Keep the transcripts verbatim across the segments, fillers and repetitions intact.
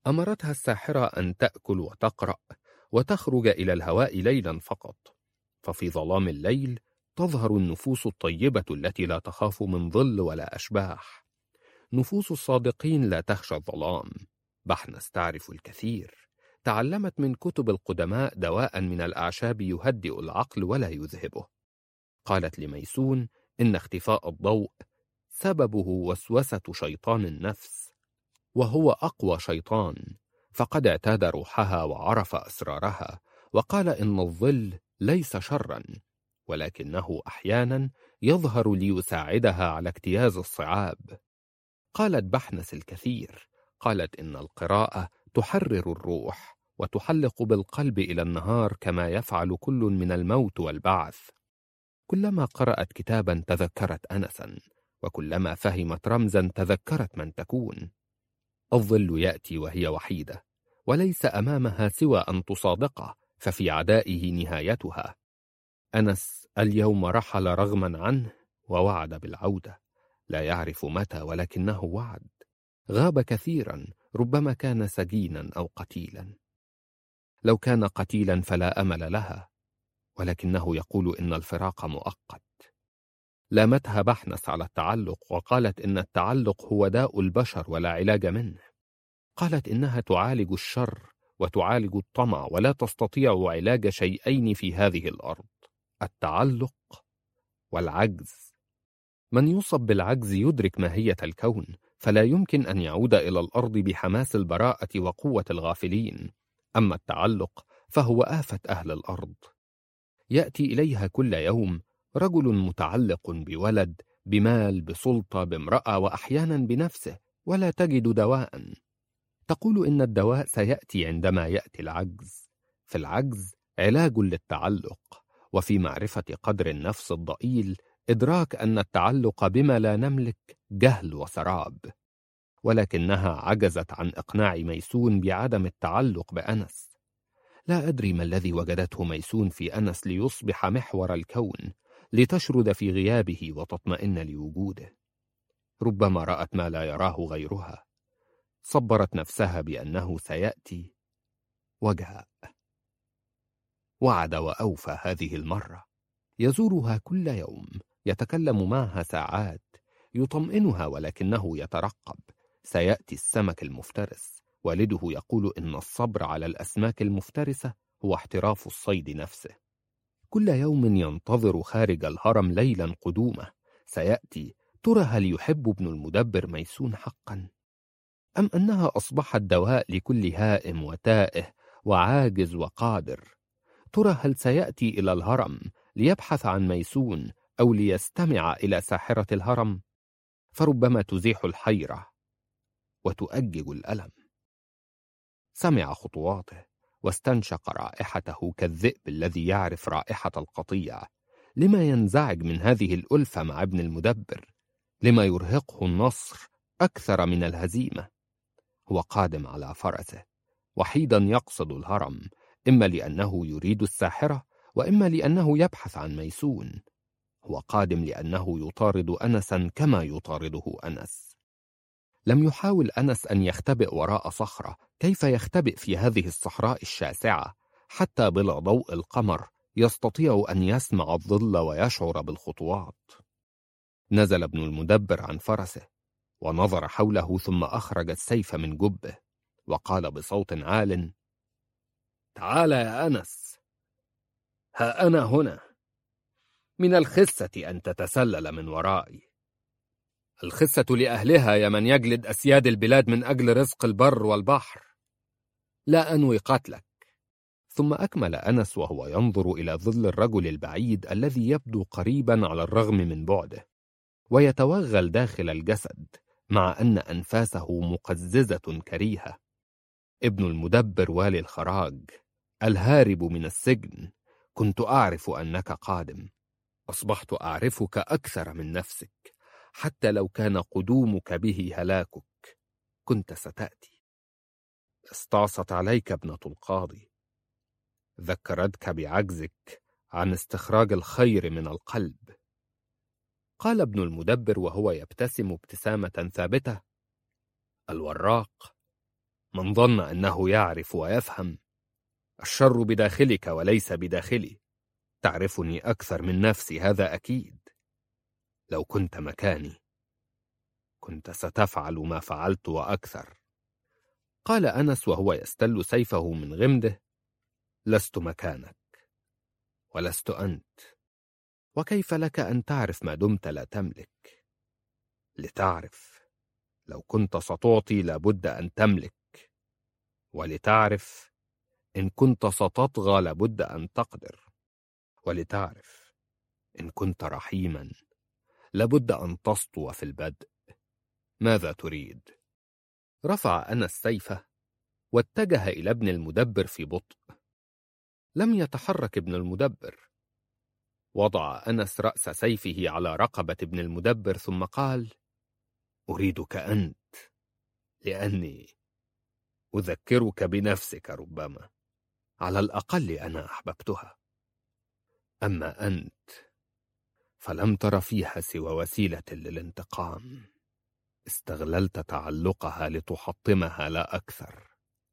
أمرتها الساحرة أن تأكل وتقرأ وتخرج إلى الهواء ليلا فقط، ففي ظلام الليل تظهر النفوس الطيبة التي لا تخاف من ظل ولا أشباح. نفوس الصادقين لا تخشى الظلام. بحنس تعرف الكثير، تعلمت من كتب القدماء دواء من الأعشاب يهدئ العقل ولا يذهبه. قالت لميسون إن اختفاء الضوء سببه وسوسة شيطان النفس، وهو أقوى شيطان، فقد اعتاد روحها وعرف أسرارها، وقال إن الظل ليس شرا، ولكنه أحيانا يظهر ليساعدها على اجتياز الصعاب. قالت بحنس الكثير، قالت إن القراءة تحرر الروح وتحلق بالقلب إلى النهار كما يفعل كل من الموت والبعث. كلما قرأت كتابا تذكرت أنسا، وكلما فهمت رمزا تذكرت من تكون. الظل يأتي وهي وحيدة، وليس أمامها سوى أن تصادقه، ففي عدائه نهايتها. أنس اليوم رحل رغما عنه ووعد بالعودة، لا يعرف متى ولكنه وعد. غاب كثيرا، ربما كان سجينا أو قتيلا. لو كان قتيلا فلا أمل لها، ولكنه يقول إن الفراق مؤقت. لامتها بحنس على التعلق، وقالت إن التعلق هو داء البشر ولا علاج منه. قالت إنها تعالج الشر وتعالج الطمع، ولا تستطيع علاج شيئين في هذه الأرض: التعلق والعجز. من يصب بالعجز يدرك ماهية الكون، فلا يمكن أن يعود إلى الأرض بحماس البراءة وقوة الغافلين. أما التعلق فهو آفة أهل الأرض. يأتي إليها كل يوم رجل متعلق بولد، بمال، بسلطة، بامرأة، وأحيانا بنفسه، ولا تجد دواء. تقول إن الدواء سيأتي عندما يأتي العجز. في العجز علاج للتعلق، وفي معرفة قدر النفس الضئيل إدراك أن التعلق بما لا نملك جهل وسراب. ولكنها عجزت عن إقناع ميسون بعدم التعلق بأنس. لا أدري ما الذي وجدته ميسون في أنس ليصبح محور الكون، لتشرد في غيابه وتطمئن لوجوده. ربما رأت ما لا يراه غيرها. صبرت نفسها بأنه سيأتي، وجاء. وعد وأوفى هذه المرة. يزورها كل يوم، يتكلم معها ساعات، يطمئنها، ولكنه يترقب. سيأتي السمك المفترس. والده يقول إن الصبر على الأسماك المفترسة هو احتراف الصيد نفسه. كل يوم ينتظر خارج الهرم ليلا قدومه. سيأتي. ترى هل يحب ابن المدبر ميسون حقا؟ أم أنها أصبحت دواء لكل هائم وتائه وعاجز وقادر؟ ترى هل سيأتي إلى الهرم ليبحث عن ميسون أو ليستمع إلى ساحرة الهرم؟ فربما تزيح الحيرة وتؤجج الألم. سمع خطواته واستنشق رائحته كالذئب الذي يعرف رائحة القطيع. لما ينزعج من هذه الألفة مع ابن المدبر؟ لما يرهقه النصر أكثر من الهزيمة؟ هو قادم على فرسه، وحيدا يقصد الهرم، إما لأنه يريد الساحرة، وإما لأنه يبحث عن ميسون. هو قادم لأنه يطارد أنسا كما يطارده أنس. لم يحاول أنس أن يختبئ وراء صخرة. كيف يختبئ في هذه الصحراء الشاسعة؟ حتى بلا ضوء القمر يستطيع أن يسمع الظل ويشعر بالخطوات. نزل ابن المدبر عن فرسه ونظر حوله، ثم أخرج السيف من جبه وقال بصوت عال: تعال يا أنس، ها أنا هنا. من الخسة أن تتسلل من ورائي. الخسة لأهلها يا من يجلد أسياد البلاد من أجل رزق البر والبحر. لا أنوي قتلك. ثم أكمل أنس وهو ينظر إلى ظل الرجل البعيد الذي يبدو قريبا على الرغم من بعده، ويتوغل داخل الجسد مع أن أنفاسه مقززة كريهة. ابن المدبر والي الخراج، الهارب من السجن. كنت أعرف أنك قادم. أصبحت أعرفك أكثر من نفسك. حتى لو كان قدومك به هلاكك كنت ستأتي. استعصت عليك ابنة القاضي. ذكرتك بعجزك عن استخراج الخير من القلب. قال ابن المدبر وهو يبتسم ابتسامة ثابتة: الوراق من ظن أنه يعرف ويفهم. الشر بداخلك وليس بداخلي. تعرفني أكثر من نفسي، هذا أكيد. لو كنت مكاني كنت ستفعل ما فعلت وأكثر. قال أنس وهو يستل سيفه من غمده: لست مكانك ولست أنت، وكيف لك أن تعرف ما دمت لا تملك؟ لتعرف لو كنت ستعطي لابد أن تملك، ولتعرف إن كنت ستطغى لابد أن تقدر، ولتعرف إن كنت رحيما لابد أن تسطو في البدء. ماذا تريد؟ رفع أنس سيفه واتجه إلى ابن المدبر في بطء. لم يتحرك ابن المدبر. وضع أنس رأس سيفه على رقبة ابن المدبر ثم قال: أريدك أنت، لأني أذكرك بنفسك ربما، على الأقل أنا أحببتها. أما أنت فلم تر فيها سوى وسيلة للانتقام، استغللت تعلقها لتحطمها لا أكثر.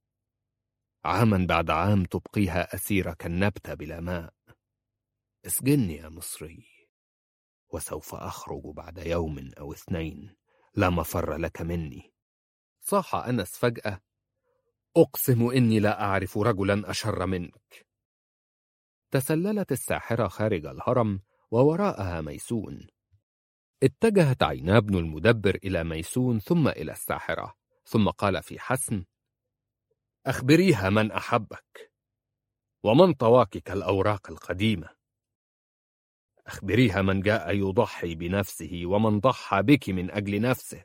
عاما بعد عام تبقيها أسيرة كالنبتة بلا ماء. اسجني يا مصري، وسوف أخرج بعد يوم أو اثنين، لا مفر لك مني. صاح أنس فجأة: أقسم إني لا أعرف رجلا أشر منك. تسللت الساحرة خارج الهرم ووراءها ميسون. اتجهت عينا ابن المدبر إلى ميسون ثم إلى الساحرة، ثم قال في حسم: أخبريها من أحبك ومن طواك كالأوراق القديمة. أخبريها من جاء يضحي بنفسه ومن ضحى بك من أجل نفسه.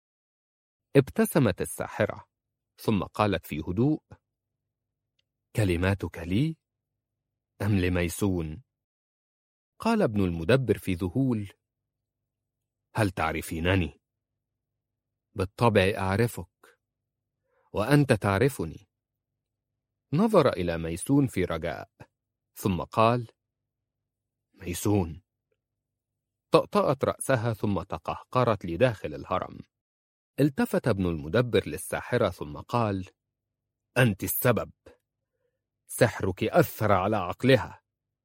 ابتسمت الساحرة ثم قالت في هدوء: كلماتك لي أم لميسون؟ قال ابن المدبر في ذهول: هل تعرفينني؟ بالطبع أعرفك، وأنت تعرفني. نظر إلى ميسون في رجاء ثم قال: ميسون. طأطأت رأسها ثم تقهقرت لداخل الهرم. التفت ابن المدبر للساحرة ثم قال: أنت السبب، سحرك أثر على عقلها.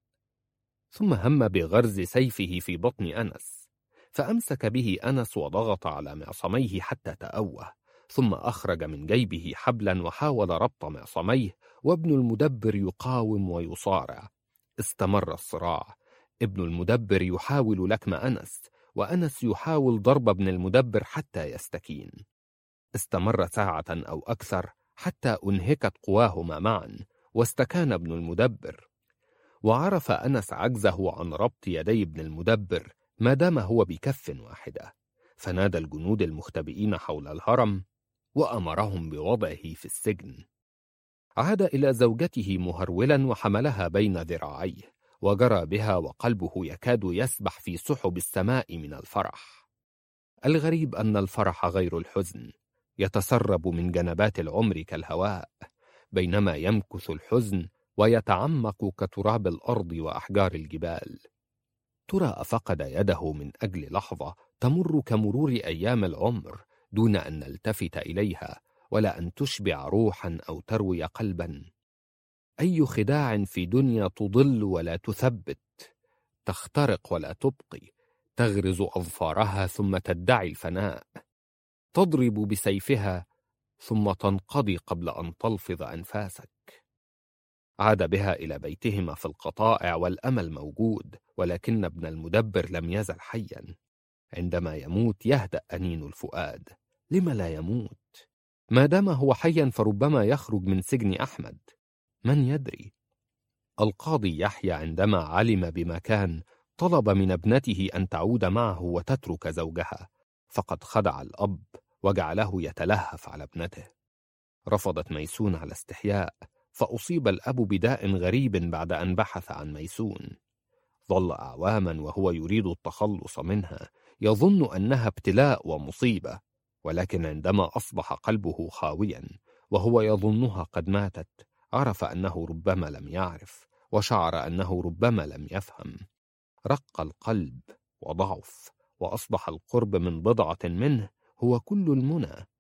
ثم هم بغرز سيفه في بطن أنس، فأمسك به أنس وضغط على معصميه حتى تأوه، ثم أخرج من جيبه حبلا وحاول ربط معصميه، وابن المدبر يقاوم ويصارع. استمر الصراع، ابن المدبر يحاول لكم أنس، وأنس يحاول ضرب ابن المدبر حتى يستكين. استمر ساعة أو أكثر حتى أنهكت قواهما معا، واستكان ابن المدبر. وعرف أنس عجزه عن ربط يدي ابن المدبر ما دام هو بكف واحدة، فنادى الجنود المختبئين حول الهرم وأمرهم بوضعه في السجن. عاد إلى زوجته مهرولا وحملها بين ذراعيه، وجرى بها وقلبه يكاد يسبح في سحب السماء من الفرح. الغريب أن الفرح غير الحزن، يتسرب من جنبات العمر كالهواء، بينما يمكث الحزن ويتعمق كتراب الأرض وأحجار الجبال. ترى أفقد يده من أجل لحظة تمر كمرور أيام العمر دون أن نلتفت إليها، ولا أن تشبع روحا أو تروي قلبا. أي خداع في دنيا تضل ولا تثبت، تخترق ولا تبقي، تغرز أظفارها ثم تدعي الفناء، تضرب بسيفها ثم تنقضي قبل أن تلفظ أنفاسك. عاد بها إلى بيتهما في القطائع والأمل موجود، ولكن ابن المدبر لم يزل حيا. عندما يموت يهدأ أنين الفؤاد. لم لا يموت؟ ما دام هو حيا فربما يخرج من سجن أحمد، من يدري؟ القاضي يحيى عندما علم بما كان طلب من ابنته أن تعود معه وتترك زوجها، فقد خدع الأب وجعله يتلهف على ابنته. رفضت ميسون على استحياء، فأصيب الأب بداء غريب بعد أن بحث عن ميسون. ظل أعواما وهو يريد التخلص منها، يظن أنها ابتلاء ومصيبة، ولكن عندما أصبح قلبه خاويا وهو يظنها قد ماتت، عرف أنه ربما لم يعرف، وشعر أنه ربما لم يفهم. رق القلب وضعف، وأصبح القرب من بضعة منه هو كل المنى.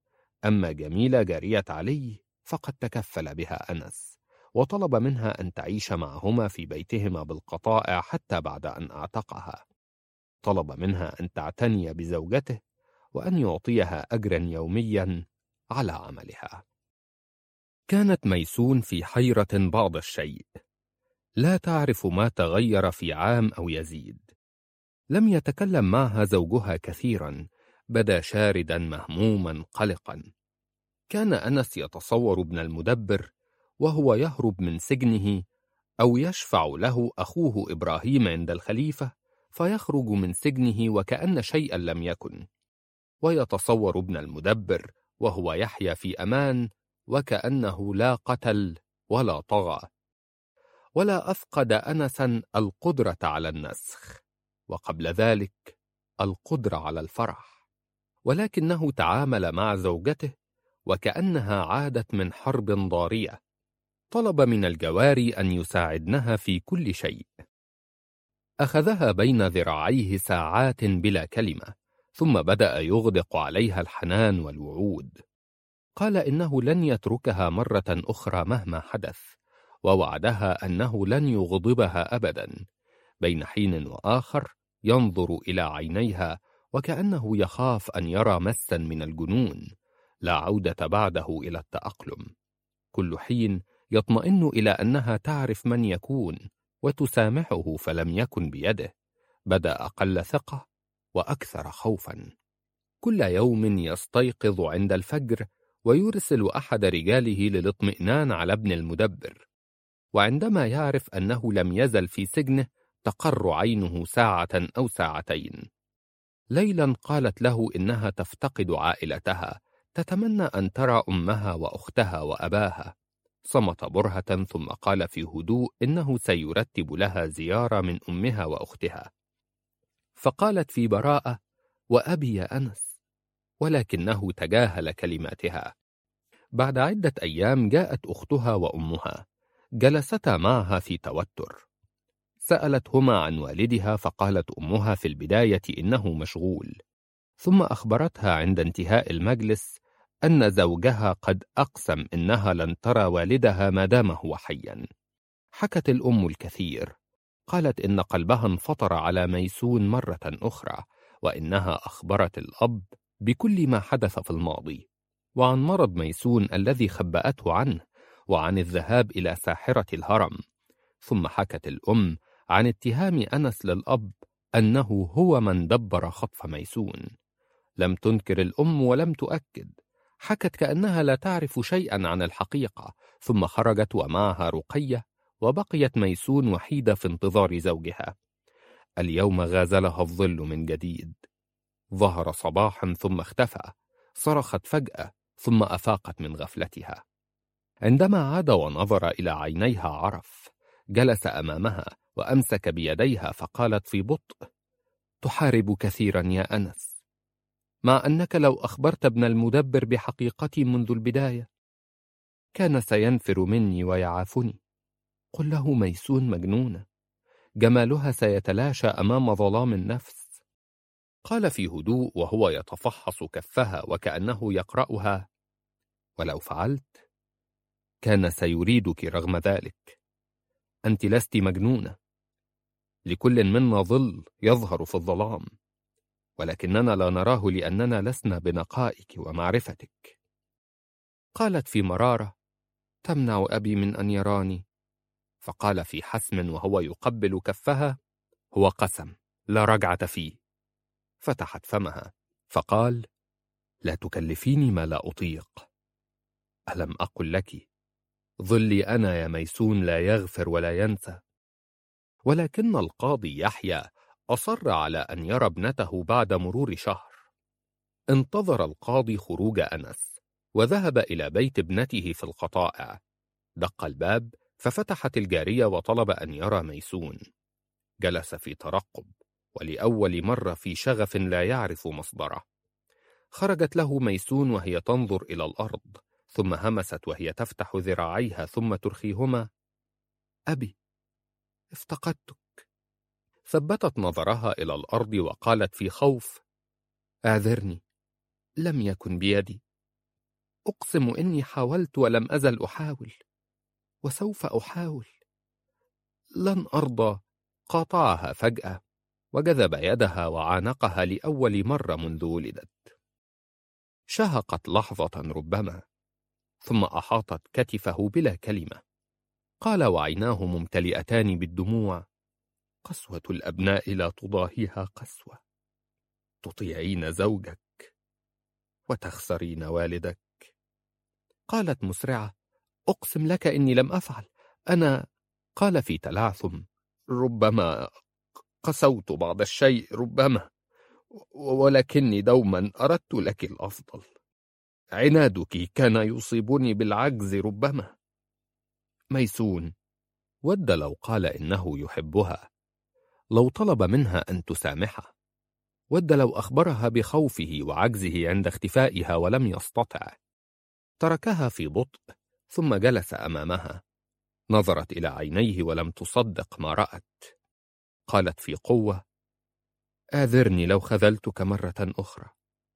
أما جميلة جارية علي فقد تكفل بها أنس، وطلب منها أن تعيش معهما في بيتهما بالقطائع حتى بعد أن أعتقها. طلب منها أن تعتني بزوجته وأن يعطيها أجرا يوميا على عملها. كانت ميسون في حيرة بعض الشيء، لا تعرف ما تغير في عام أو يزيد. لم يتكلم معها زوجها كثيرا، بدا شاردا مهموما قلقا. كان أنس يتصور ابن المدبر وهو يهرب من سجنه، أو يشفع له أخوه إبراهيم عند الخليفة فيخرج من سجنه وكأن شيئا لم يكن، ويتصور ابن المدبر وهو يحيا في أمان وكأنه لا قتل ولا طغى. ولا أفقد أنسا القدرة على النسخ، وقبل ذلك القدرة على الفرح، ولكنه تعامل مع زوجته وكأنها عادت من حرب ضارية. طلب من الجواري أن يساعدنها في كل شيء. أخذها بين ذراعيه ساعات بلا كلمة، ثم بدأ يغدق عليها الحنان والوعود. قال إنه لن يتركها مرة أخرى مهما حدث، ووعدها أنه لن يغضبها أبدا. بين حين وآخر ينظر إلى عينيها وكأنه يخاف أن يرى مسا من الجنون، لا عودة بعده إلى التأقلم. كل حين يطمئن إلى أنها تعرف من يكون وتسامحه، فلم يكن بيده. بدأ أقل ثقة وأكثر خوفا. كل يوم يستيقظ عند الفجر ويرسل أحد رجاله للاطمئنان على ابن المدبر، وعندما يعرف أنه لم يزل في سجنه تقر عينه ساعة أو ساعتين. ليلا قالت له إنها تفتقد عائلتها، تتمنى أن ترى أمها وأختها وأباها. صمت برهة ثم قال في هدوء إنه سيرتب لها زيارة من أمها وأختها. فقالت في براءة: وأبي يا أنس، ولكنه تجاهل كلماتها. بعد عدة أيام جاءت أختها وأمها، جلستا معها في توتر. سألتهما عن والدها، فقالت أمها في البداية إنه مشغول، ثم أخبرتها عند انتهاء المجلس أن زوجها قد أقسم إنها لن ترى والدها ما دام هو حيا. حكت الأم الكثير، قالت إن قلبها انفطر على ميسون مرة أخرى، وإنها أخبرت الأب بكل ما حدث في الماضي، وعن مرض ميسون الذي خبأته عنه، وعن الذهاب إلى ساحرة الهرم. ثم حكت الأم عن اتهام أنس للأب أنه هو من دبر خطف ميسون. لم تنكر الأم ولم تؤكد، حكت كأنها لا تعرف شيئا عن الحقيقة. ثم خرجت ومعها رقية، وبقيت ميسون وحيدة في انتظار زوجها. اليوم غازلها الظل من جديد. ظهر صباحا ثم اختفى، صرخت فجأة ثم أفاقت من غفلتها. عندما عاد ونظر إلى عينيها عرف. جلس أمامها وأمسك بيديها، فقالت في بطء: تحارب كثيرا يا أنس، مع أنك لو أخبرت ابن المدبر بحقيقتي منذ البداية كان سينفر مني ويعافني. قل له ميسون مجنونة، جمالها سيتلاشى أمام ظلام النفس. قال في هدوء وهو يتفحص كفها وكأنه يقرأها: ولو فعلت كان سيريدك رغم ذلك. أنت لست مجنونة، لكل منا ظل يظهر في الظلام، ولكننا لا نراه لأننا لسنا بنقائك ومعرفتك. قالت في مرارة: تمنع أبي من أن يراني. فقال في حسم وهو يقبل كفها: هو قسم لا رجعة فيه. فتحت فمها فقال: لا تكلفيني ما لا أطيق. ألم أقل لك ظلي أنا يا ميسون لا يغفر ولا ينسى؟ ولكن القاضي يحيى أصر على أن يرى ابنته بعد مرور شهر. انتظر القاضي خروج أنس، وذهب إلى بيت ابنته في القطائع. دق الباب، ففتحت الجارية وطلب أن يرى ميسون. جلس في ترقب، ولأول مرة في شغف لا يعرف مصدره. خرجت له ميسون وهي تنظر إلى الأرض، ثم همست وهي تفتح ذراعيها ثم ترخيهما: أبي، افتقدتك. ثبتت نظرها إلى الأرض وقالت في خوف: اعذرني، لم يكن بيدي. أقسم إني حاولت ولم أزل أحاول، وسوف أحاول. لن أرضى. قاطعها فجأة وجذب يدها وعانقها لأول مرة منذ ولدت. شهقت لحظة ربما، ثم أحاطت كتفه بلا كلمة. قال وعيناه ممتلئتان بالدموع: قسوة الأبناء لا تضاهيها قسوة. تطيعين زوجك وتخسرين والدك. قالت مسرعة: أقسم لك إني لم أفعل. أنا. قال في تلعثم: ربما قسوت بعض الشيء، ربما، ولكني دوما أردت لك الأفضل. عنادك كان يصيبني بالعجز ربما. ميسون ود لو قال إنه يحبها، لو طلب منها أن تسامحه، ود لو أخبرها بخوفه وعجزه عند اختفائها ولم يستطع. تركها في بطء ثم جلس أمامها. نظرت إلى عينيه ولم تصدق ما رأت. قالت في قوة: آذرني لو خذلتك مرة أخرى.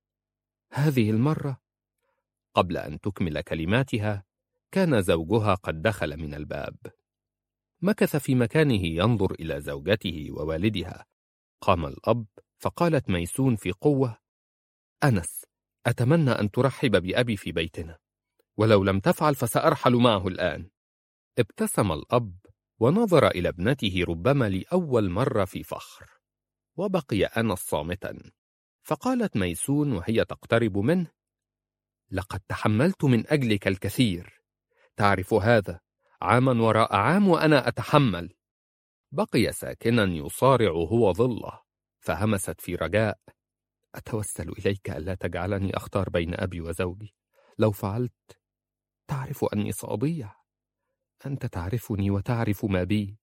هذه المرة. قبل أن تكمل كلماتها كان زوجها قد دخل من الباب. مكث في مكانه ينظر إلى زوجته ووالدها. قام الأب فقالت ميسون في قوة: أنس، أتمنى أن ترحب بأبي في بيتنا، ولو لم تفعل فسأرحل معه الآن. ابتسم الأب ونظر إلى ابنته ربما لأول مرة في فخر، وبقي أنس صامتا. فقالت ميسون وهي تقترب منه: لقد تحملت من أجلك الكثير، تعرف هذا، عاما وراء عام وأنا أتحمل. بقي ساكنا يصارع هو ظله، فهمست في رجاء: أتوسل إليك ألا تجعلني أختار بين أبي وزوجي. لو فعلت تعرف أني سأضيع. أنت تعرفني وتعرف ما بي.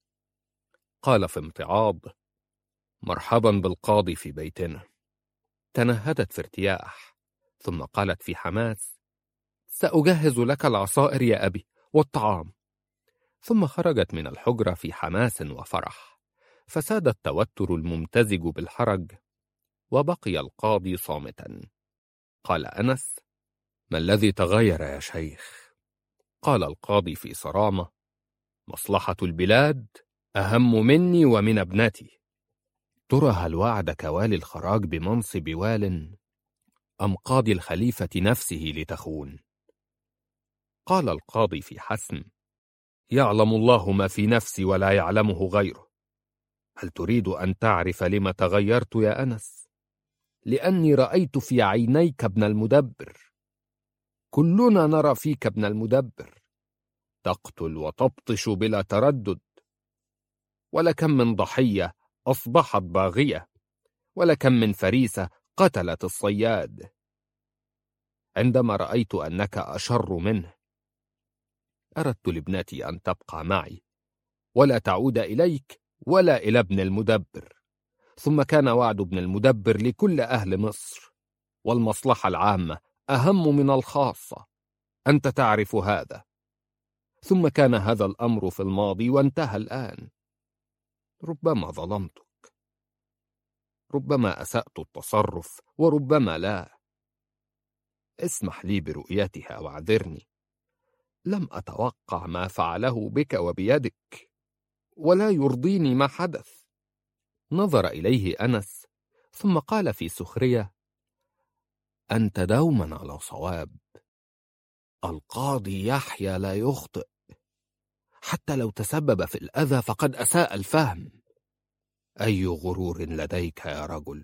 قال في امتعاض: مرحبا بالقاضي في بيتنا. تنهدت في ارتياح، ثم قالت في حماس: سأجهز لك العصائر يا أبي والطعام. ثم خرجت من الحجرة في حماس وفرح، فساد التوتر الممتزج بالحرج، وبقي القاضي صامتا. قال أنس: ما الذي تغير يا شيخ؟ قال القاضي في صرامة: مصلحة البلاد أهم مني ومن ابنتي. ترى هل وعدك والي الخراج بمنصب وال، أم قاضي الخليفة نفسه لتخون؟ قال القاضي في حسم: يعلم الله ما في نفسي ولا يعلمه غيره. هل تريد أن تعرف لما تغيرت يا أنس؟ لأني رأيت في عينيك ابن المدبر. كلنا نرى فيك ابن المدبر، تقتل وتبطش بلا تردد. ولكم من ضحية أصبحت باغية، ولكم من فريسة قتلت الصياد. عندما رأيت أنك أشر منه، أردت لابنتي أن تبقى معي ولا تعود إليك ولا إلى ابن المدبر. ثم كان وعد ابن المدبر لكل أهل مصر، والمصلحة العامة أهم من الخاصة. أنت تعرف هذا. ثم كان هذا الأمر في الماضي وانتهى الآن. ربما ظلمتك، ربما أسأت التصرف، وربما لا. اسمح لي برؤيتها واعذرني. لم أتوقع ما فعله بك وبيدك، ولا يرضيني ما حدث. نظر إليه أنس ثم قال في سخرية: أنت دوما على صواب. القاضي يحيى لا يخطئ، حتى لو تسبب في الأذى فقد أساء الفهم. أي غرور لديك يا رجل.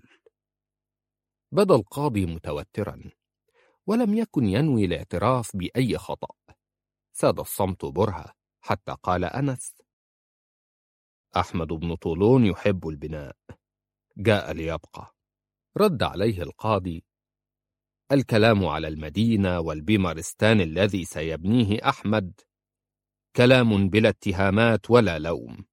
بدا القاضي متوترا، ولم يكن ينوي الاعتراف بأي خطأ. ساد الصمت برهة، حتى قال أنس: أحمد بن طولون يحب البناء، جاء ليبقى. رد عليه القاضي: الكلام على المدينة والبيمارستان الذي سيبنيه أحمد كلام بلا اتهامات ولا لوم.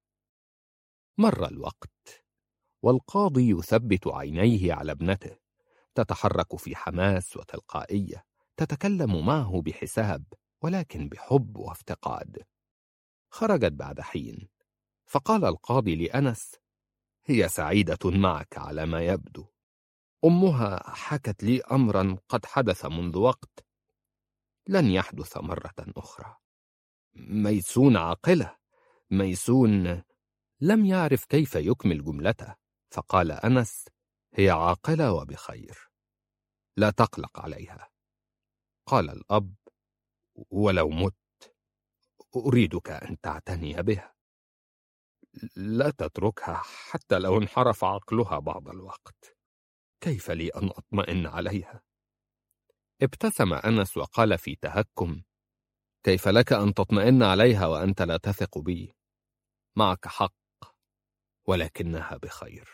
مر الوقت، والقاضي يثبت عينيه على ابنته، تتحرك في حماس وتلقائية، تتكلم معه بحساب ولكن بحب وافتقاد. خرجت بعد حين، فقال القاضي لأنس: هي سعيدة معك على ما يبدو. أمها حكت لي أمرا قد حدث منذ وقت، لن يحدث مرة أخرى. ميسون عاقلة. ميسون لم يعرف كيف يكمل جملته، فقال أنس: هي عاقلة وبخير، لا تقلق عليها. قال الأب: ولو مت أريدك أن تعتني بها، لا تتركها حتى لو انحرف عقلها بعض الوقت. كيف لي أن أطمئن عليها؟ ابتسم أنس وقال في تهكم: كيف لك أن تطمئن عليها وأنت لا تثق بي؟ معك حق، ولكنها بخير.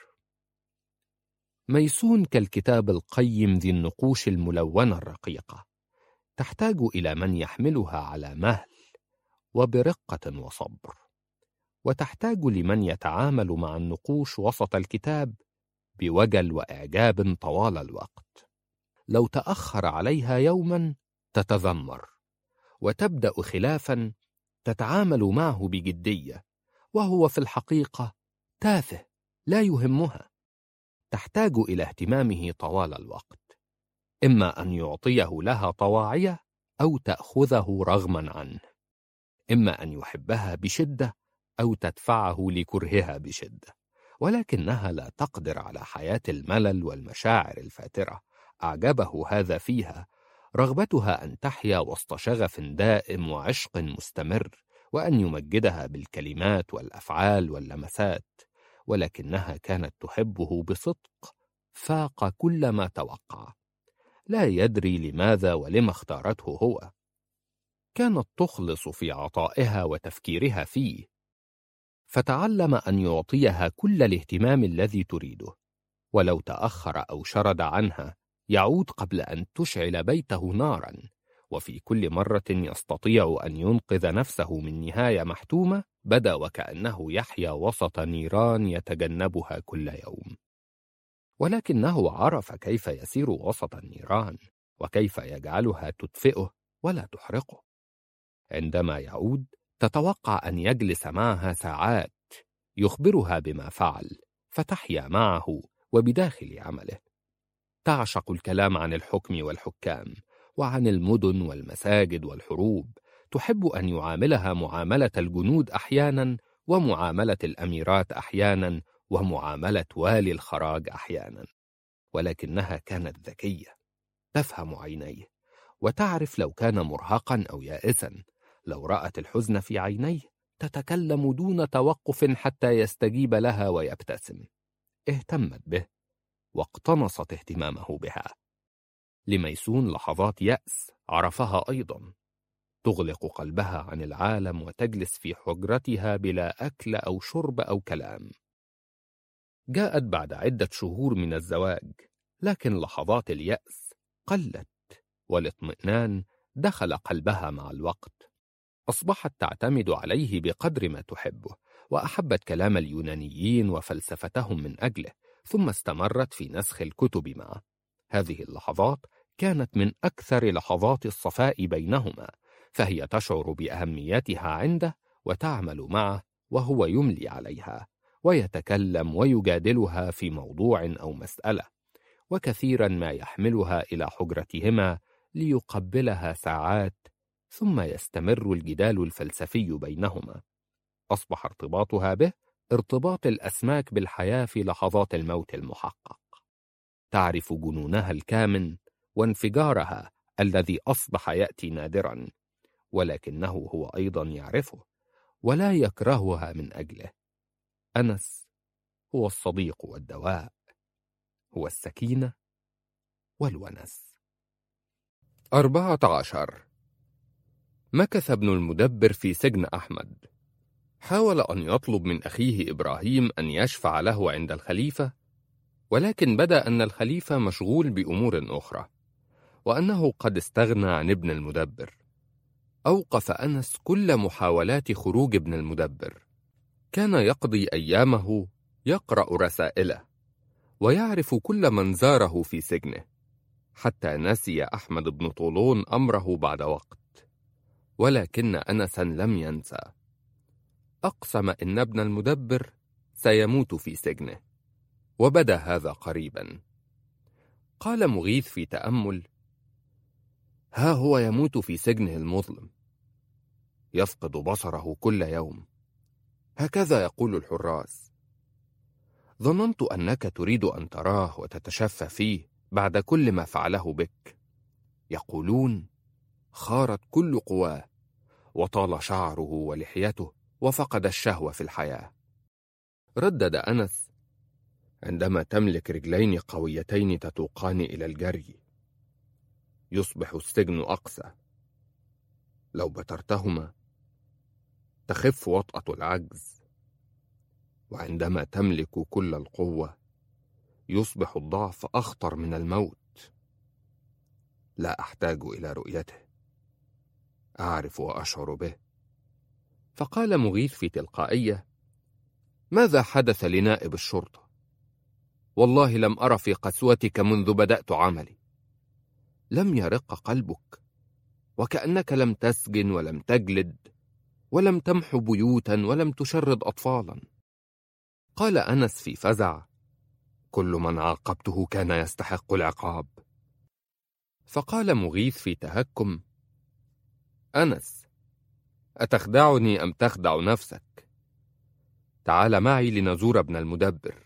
ميسون كالكتاب القيم ذي النقوش الملونة الرقيقة، تحتاج إلى من يحملها على مهل وبرقة وصبر، وتحتاج لمن يتعامل مع النقوش وسط الكتاب بوجل وإعجاب طوال الوقت. لو تأخر عليها يوما تتذمر، وتبدأ خلافا تتعامل معه بجدية، وهو في الحقيقة تافه لا يهمها. تحتاج إلى اهتمامه طوال الوقت، إما أن يعطيه لها طواعية أو تأخذه رغما عنه، إما أن يحبها بشدة أو تدفعه لكرهها بشدة، ولكنها لا تقدر على حياة الملل والمشاعر الفاترة. أعجبه هذا فيها، رغبتها أن تحيا وسط شغف دائم وعشق مستمر، وأن يمجدها بالكلمات والأفعال واللمسات، ولكنها كانت تحبه بصدق فاق كل ما توقع. لا يدري لماذا ولما اختارته هو. كانت تخلص في عطائها وتفكيرها فيه، فتعلم أن يعطيها كل الاهتمام الذي تريده، ولو تأخر أو شرد عنها يعود قبل أن تشعل بيته نارا، وفي كل مرة يستطيع أن ينقذ نفسه من نهاية محتومة بدا وكأنه يحيا وسط نيران يتجنبها كل يوم. ولكنه عرف كيف يسير وسط النيران، وكيف يجعلها تدفئه ولا تحرقه. عندما يعود تتوقع أن يجلس معها ساعات يخبرها بما فعل، فتحيا معه وبداخل عمله. تعشق الكلام عن الحكم والحكام، وعن المدن والمساجد والحروب. تحب أن يعاملها معاملة الجنود أحيانا، ومعاملة الأميرات أحيانا، ومعاملة والي الخراج أحيانا. ولكنها كانت ذكية، تفهم عينيه، وتعرف لو كان مرهقا أو يائسا. لو رأت الحزن في عينيه تتكلم دون توقف حتى يستجيب لها ويبتسم. اهتمت به واقتنصت اهتمامه بها. لميسون لحظات يأس عرفها أيضا، تغلق قلبها عن العالم وتجلس في حجرتها بلا أكل أو شرب أو كلام. جاءت بعد عدة شهور من الزواج، لكن لحظات اليأس قلت، والاطمئنان دخل قلبها مع الوقت. أصبحت تعتمد عليه بقدر ما تحبه، وأحبت كلام اليونانيين وفلسفتهم من أجله، ثم استمرت في نسخ الكتب معه. هذه اللحظات كانت من أكثر لحظات الصفاء بينهما، فهي تشعر بأهميتها عنده وتعمل معه، وهو يملي عليها ويتكلم ويجادلها في موضوع أو مسألة، وكثيرا ما يحملها إلى حجرتهما ليقبلها ساعات، ثم يستمر الجدال الفلسفي بينهما. أصبح ارتباطها به ارتباط الأسماك بالحياة في لحظات الموت المحقق. تعرف جنونها الكامن وانفجارها الذي أصبح يأتي نادرا، ولكنه هو أيضا يعرفه ولا يكرهها من أجله. أنس هو الصديق والدواء، هو السكينة والونس. أربعة عشر. مكث ابن المدبر في سجن أحمد. حاول أن يطلب من أخيه إبراهيم أن يشفع له عند الخليفة، ولكن بدا أن الخليفة مشغول بأمور أخرى، وأنه قد استغنى عن ابن المدبر. أوقف أنس كل محاولات خروج ابن المدبر. كان يقضي أيامه يقرأ رسائله، ويعرف كل من زاره في سجنه، حتى نسي أحمد بن طولون أمره بعد وقت. ولكن أنسا لم ينسى. أقسم إن ابن المدبر سيموت في سجنه، وبدا هذا قريبا. قال مغيث في تأمل: ها هو يموت في سجنه المظلم، يفقد بصره كل يوم. هكذا يقول الحراس. ظننت أنك تريد أن تراه وتتشفى فيه بعد كل ما فعله بك. يقولون خارت كل قواه، وطال شعره ولحيته، وفقد الشهوة في الحياة. ردد أنس: عندما تملك رجلين قويتين تتوقان إلى الجري، يصبح السجن أقسى. لو بترتهما تخف وطأة العجز، وعندما تملك كل القوة يصبح الضعف أخطر من الموت. لا أحتاج إلى رؤيته، أعرف وأشعر به. فقال مغيث في تلقائية: ماذا حدث لنائب الشرطة؟ والله لم أر في قسوتك منذ بدأت عملي. لم يرق قلبك، وكأنك لم تسجن ولم تجلد ولم تمح بيوتا ولم تشرد أطفالا. قال أنس في فزع: كل من عاقبته كان يستحق العقاب. فقال مغيث في تهكم: أنس، أتخدعني أم تخدع نفسك؟ تعال معي لنزور ابن المدبر،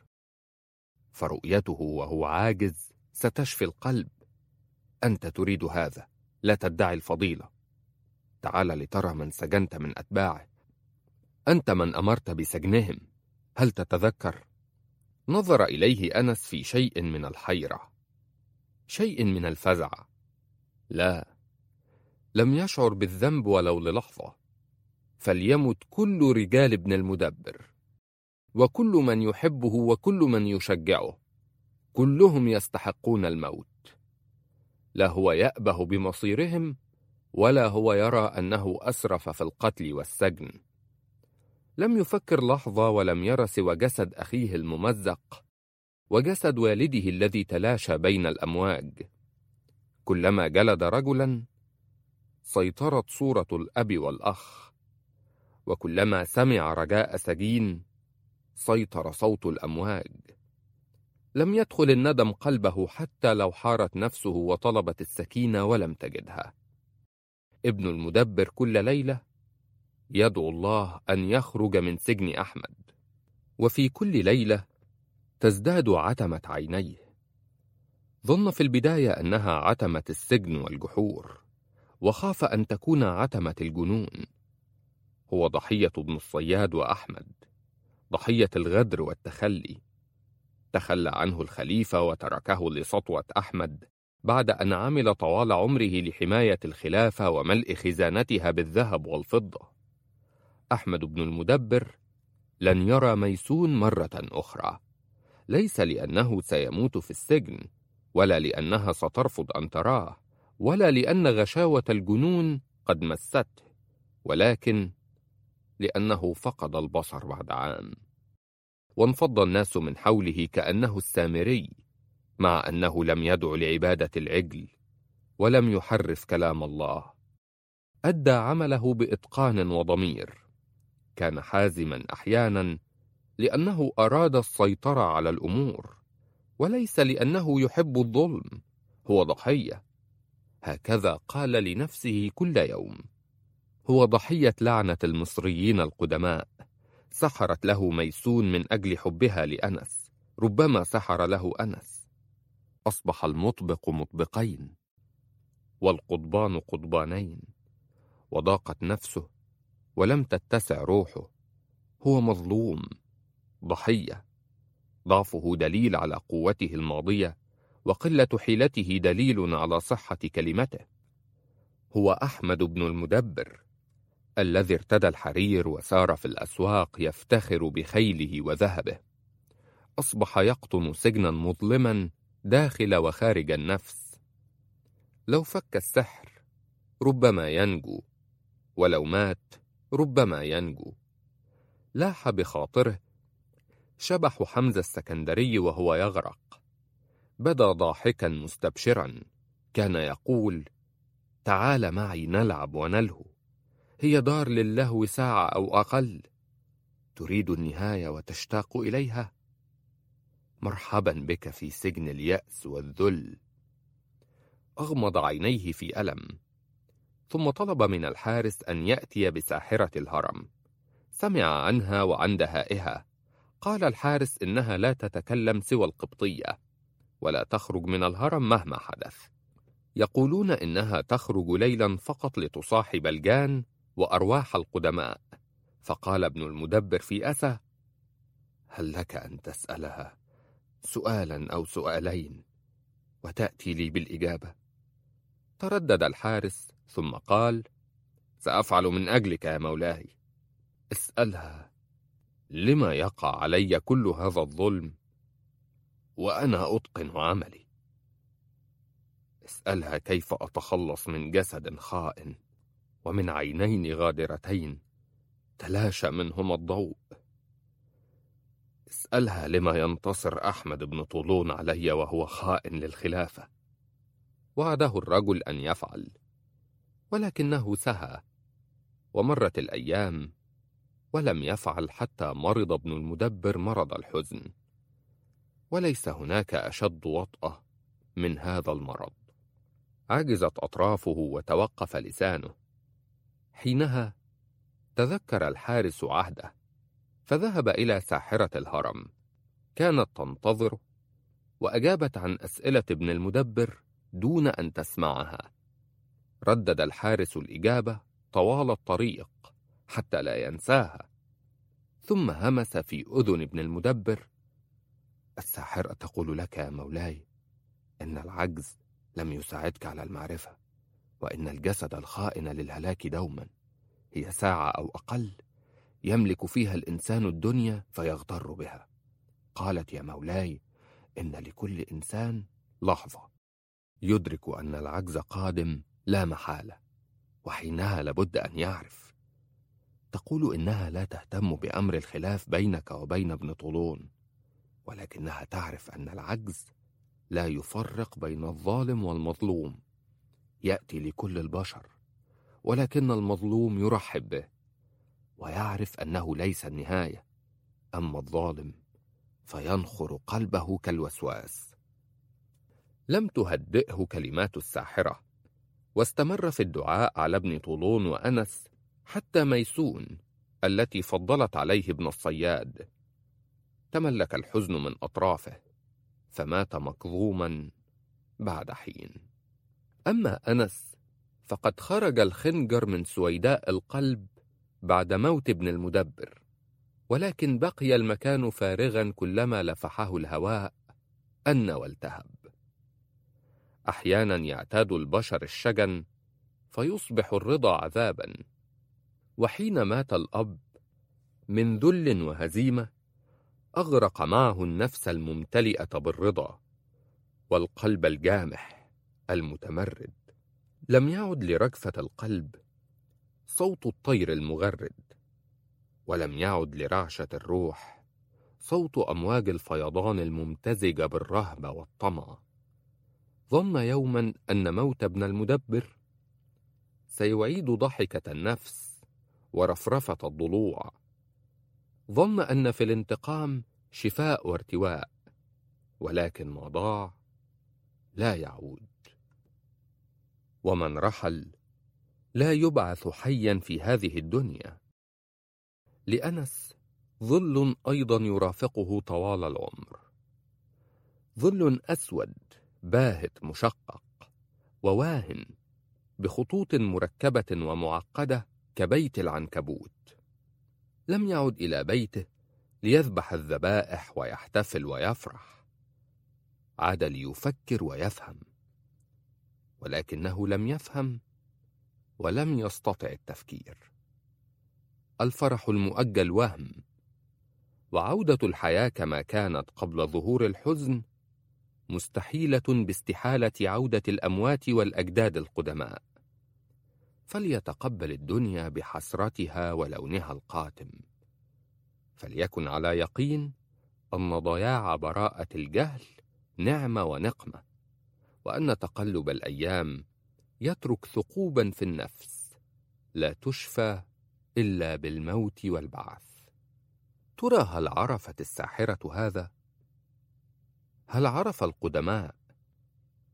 فرؤيته وهو عاجز ستشفي القلب. أنت تريد هذا، لا تدعي الفضيلة. تعال لترى من سجنت من أتباعه، أنت من أمرت بسجنهم، هل تتذكر؟ نظر إليه أنس في شيء من الحيرة، شيء من الفزع. لا، لم يشعر بالذنب ولو للحظة. فليمت كل رجال ابن المدبر، وكل من يحبه وكل من يشجعه، كلهم يستحقون الموت. لا هو يأبه بمصيرهم، ولا هو يرى أنه أسرف في القتل والسجن. لم يفكر لحظة ولم ير سوى جسد أخيه الممزق وجسد والده الذي تلاشى بين الأمواج. كلما جلد رجلا سيطرت صورة الأب والأخ، وكلما سمع رجاء سجين سيطر صوت الأمواج. لم يدخل الندم قلبه حتى لو حارت نفسه وطلبت السكينة ولم تجدها. ابن المدبر كل ليلة يدعو الله أن يخرج من سجن أحمد، وفي كل ليلة تزداد عتمة عينيه. ظن في البداية أنها عتمة السجن والجحور، وخاف أن تكون عتمة الجنون. هو ضحية ابن الصياد وأحمد، ضحية الغدر والتخلي. تخلى عنه الخليفة وتركه لسطوة أحمد بعد أن عمل طوال عمره لحماية الخلافة وملء خزانتها بالذهب والفضة. أحمد بن المدبر لن يرى ميسون مرة أخرى، ليس لأنه سيموت في السجن، ولا لأنها سترفض أن تراه، ولا لأن غشاوة الجنون قد مسته، ولكن لأنه فقد البصر بعد عام. وانفض الناس من حوله كأنه السامري، مع أنه لم يدع لعبادة العجل ولم يحرف كلام الله. أدى عمله بإتقان وضمير. كان حازما أحيانا لأنه أراد السيطرة على الأمور، وليس لأنه يحب الظلم. هو ضحية، هكذا قال لنفسه كل يوم. هو ضحية لعنة المصريين القدماء. سحرت له ميسون من أجل حبها لأنس، ربما سحر له أنس. أصبح المطبق مطبقين، والقضبان قضبانين، وضاقت نفسه ولم تتسع روحه. هو مظلوم، ضحية. ضعفه دليل على قوته الماضية، وقلة حيلته دليل على صحة كلمته. هو أحمد بن المدبر الذي ارتدى الحرير وسار في الأسواق يفتخر بخيله وذهبه. أصبح يقطن سجنا مظلما داخل وخارج النفس. لو فك السحر ربما ينجو، ولو مات ربما ينجو. لاح بخاطره شبح حمزة السكندري وهو يغرق. بدا ضاحكا مستبشرا، كان يقول: تعال معي نلعب ونلهو، هي دار للهو ساعة أو أقل. تريد النهاية وتشتاق إليها؟ مرحبا بك في سجن اليأس والذل. أغمض عينيه في ألم، ثم طلب من الحارس أن يأتي بساحرة الهرم. سمع عنها وعن دهائها. قال الحارس إنها لا تتكلم سوى القبطية، ولا تخرج من الهرم مهما حدث. يقولون إنها تخرج ليلا فقط لتصاحب الجان وأرواح القدماء. فقال ابن المدبر في أسى: هل لك أن تسألها سؤالا أو سؤالين وتأتي لي بالإجابة؟ تردد الحارس ثم قال: سأفعل من أجلك يا مولاي. اسألها لما يقع علي كل هذا الظلم وأنا أتقن عملي. اسألها كيف أتخلص من جسد خائن ومن عينين غادرتين تلاشى منهما الضوء. اسألها لما ينتصر أحمد بن طولون علي وهو خائن للخلافة. وعده الرجل أن يفعل، ولكنه سهى، ومرت الأيام ولم يفعل حتى مرض ابن المدبر مرض الحزن. وليس هناك أشد وطأة من هذا المرض. عجزت أطرافه وتوقف لسانه. حينها تذكر الحارس عهده، فذهب إلى ساحرة الهرم. كانت تنتظره، وأجابت عن أسئلة ابن المدبر دون أن تسمعها. ردد الحارس الإجابة طوال الطريق حتى لا ينساها، ثم همس في أذن ابن المدبر: الساحرة تقول لك يا مولاي إن العجز لم يساعدك على المعرفة، وإن الجسد الخائن للهلاك دوما هي ساعة أو أقل يملك فيها الإنسان الدنيا فيغتر بها. قالت يا مولاي إن لكل إنسان لحظة يدرك أن العجز قادم لا محالة، وحينها لابد أن يعرف. تقول إنها لا تهتم بأمر الخلاف بينك وبين ابن طولون، ولكنها تعرف أن العجز لا يفرق بين الظالم والمظلوم، يأتي لكل البشر، ولكن المظلوم يرحب به ويعرف أنه ليس النهاية، أما الظالم فينخر قلبه كالوسواس. لم تهدئه كلمات الساحرة، واستمر في الدعاء على ابن طولون وأنس حتى ميسون التي فضلت عليه ابن الصياد. تملك الحزن من أطرافه، فمات مكظوما بعد حين. أما أنس فقد خرج الخنجر من سويداء القلب بعد موت ابن المدبر، ولكن بقي المكان فارغا كلما لفحه الهواء أن والتهب. أحيانا يعتاد البشر الشجن فيصبح الرضا عذابا، وحين مات الأب من ذل وهزيمة أغرق معه النفس الممتلئة بالرضا والقلب الجامح المتمرد. لم يعد لرجفة القلب صوت الطير المغرد، ولم يعد لرعشة الروح صوت أمواج الفيضان الممتزجة بالرهبة والطمع. ظن يوما أن موت ابن المدبر سيعيد ضحكة النفس ورفرفة الضلوع. ظن أن في الانتقام شفاء وارتواء، ولكن ما ضاع لا يعود. ومن رحل لا يبعث حيا في هذه الدنيا. لأنس ظل أيضا يرافقه طوال العمر، ظل أسود باهت مشقق وواهن بخطوط مركبة ومعقدة كبيت العنكبوت. لم يعد إلى بيته ليذبح الذبائح ويحتفل ويفرح، عاد ليفكر ويفهم، ولكنه لم يفهم ولم يستطع التفكير. الفرح المؤجل وهم، وعودة الحياة كما كانت قبل ظهور الحزن مستحيلة باستحالة عودة الأموات والأجداد القدماء. فليتقبل الدنيا بحسرتها ولونها القاتم، فليكن على يقين أن ضياع براءة الجهل نعمة ونقمة، وأن تقلب الأيام يترك ثقوبا في النفس لا تشفى إلا بالموت والبعث. ترى هل عرفت الساحرة هذا؟ هل عرف القدماء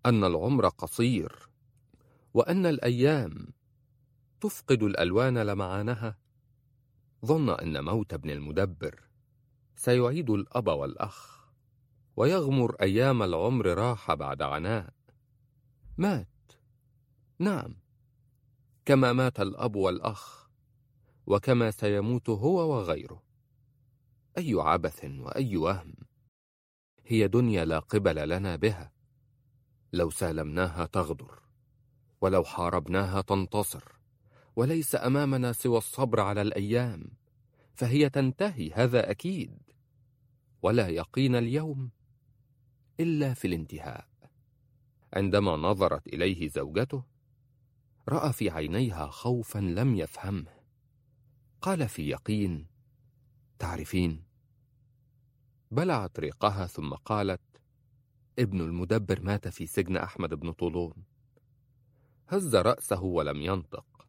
أن العمر قصير، وأن الأيام تفقد الألوان لمعانها، ظن أن موت ابن المدبر سيعيد الأب والأخ، ويغمر أيام العمر راحة بعد عناء. مات، نعم، كما مات الأب والأخ، وكما سيموت هو وغيره. أي عبث وأي وهم! هي دنيا لا قبل لنا بها، لو سالمناها تغدر، ولو حاربناها تنتصر، وليس أمامنا سوى الصبر على الأيام، فهي تنتهي، هذا أكيد، ولا يقين اليوم إلا في الانتهاء. عندما نظرت إليه زوجته رأى في عينيها خوفا لم يفهمه. قال في يقين: تعرفين؟ بلعت ريقها ثم قالت: ابن المدبر مات في سجن أحمد بن طولون. هز رأسه ولم ينطق.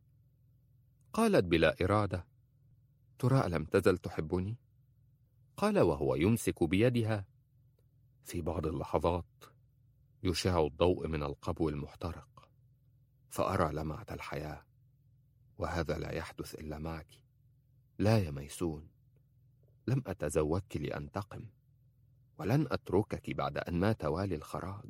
قالت بلا إرادة: ترى ألم تزل تحبني؟ قال وهو يمسك بيدها: في بعض اللحظات يشع الضوء من القبو المحترق فأرى لمعة الحياة، وهذا لا يحدث إلا معك. لا يا ميسون، لم أتزوجك لأنتقم، ولن أتركك بعد أن مات والي الخراج.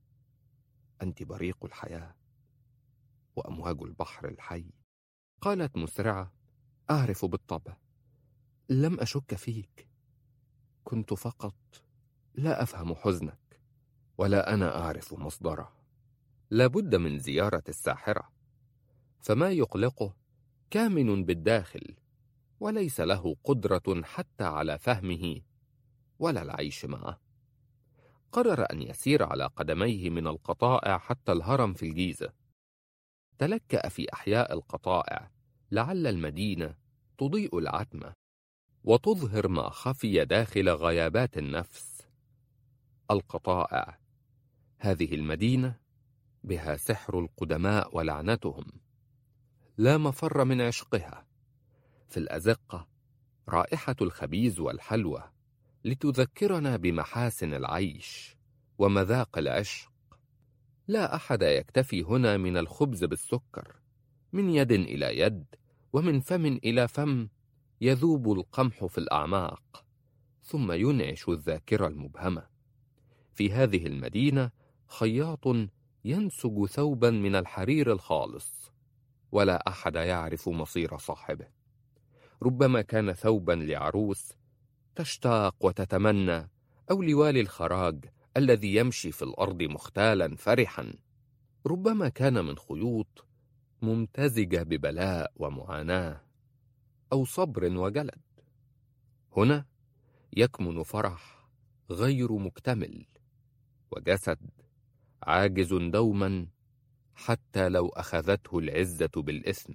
أنت بريق الحياة وأمواج البحر الحي. قالت مسرعة: أعرف بالطبع، لم أشك فيك، كنت فقط لا أفهم حزنك، ولا أنا أعرف مصدره. لابد من زيارة الساحرة، فما يقلقه كامن بالداخل، وليس له قدرة حتى على فهمه ولا العيش معه. قرر أن يسير على قدميه من القطائع حتى الهرم في الجيزة. تلكأ في أحياء القطائع لعل المدينة تضيء العتمة وتظهر ما خفي داخل غيابات النفس. القطائع، هذه المدينة بها سحر القدماء ولعنتهم، لا مفر من عشقها. في الأزقة رائحة الخبيز والحلوى لتذكرنا بمحاسن العيش ومذاق العشق. لا أحد يكتفي هنا من الخبز بالسكر، من يد إلى يد ومن فم إلى فم يذوب القمح في الأعماق ثم ينعش الذاكرة المبهمة. في هذه المدينة خياط ينسج ثوبا من الحرير الخالص، ولا أحد يعرف مصير صاحبه. ربما كان ثوبا لعروس تشتاق وتتمنى، أو لوالي الخراج الذي يمشي في الأرض مختالا فرحا. ربما كان من خيوط ممتزجة ببلاء ومعاناة، أو صبر وجلد. هنا يكمن فرح غير مكتمل، وجسد عاجز دوما حتى لو أخذته العزة بالإثم.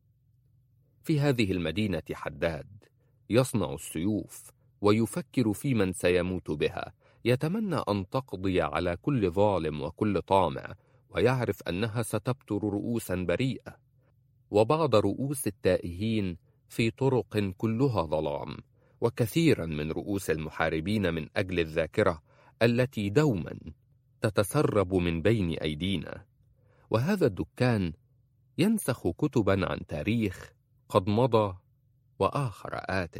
في هذه المدينة حداد يصنع السيوف ويفكر في من سيموت بها، يتمنى أن تقضي على كل ظالم وكل طامع، ويعرف أنها ستبتر رؤوسا بريئة وبعض رؤوس التائهين في طرق كلها ظلام، وكثيرا من رؤوس المحاربين من أجل الذاكرة التي دوما تتسرب من بين أيدينا. وهذا الدكان ينسخ كتبا عن تاريخ قد مضى وآخر آت.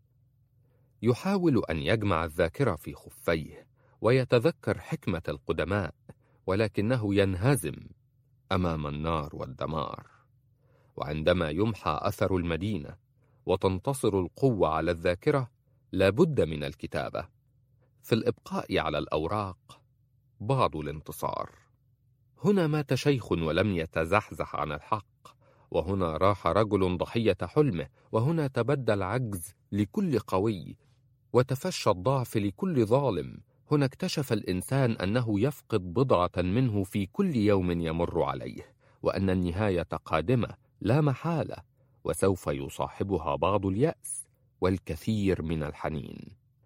يحاول أن يجمع الذاكرة في خفيه ويتذكر حكمة القدماء، ولكنه ينهزم أمام النار والدمار. وعندما يمحى أثر المدينة وتنتصر القوة على الذاكرة، لا بد من الكتابة. في الإبقاء على الأوراق بعض الانتصار. هنا مات شيخ ولم يتزحزح عن الحق، وهنا راح رجل ضحية حلمه، وهنا تبدى العجز لكل قوي وتفشى الضعف لكل ظالم. هنا اكتشف الإنسان أنه يفقد بضعة منه في كل يوم يمر عليه، وأن النهاية قادمة لا محالة، وسوف يصاحبها بعض اليأس والكثير من الحنين.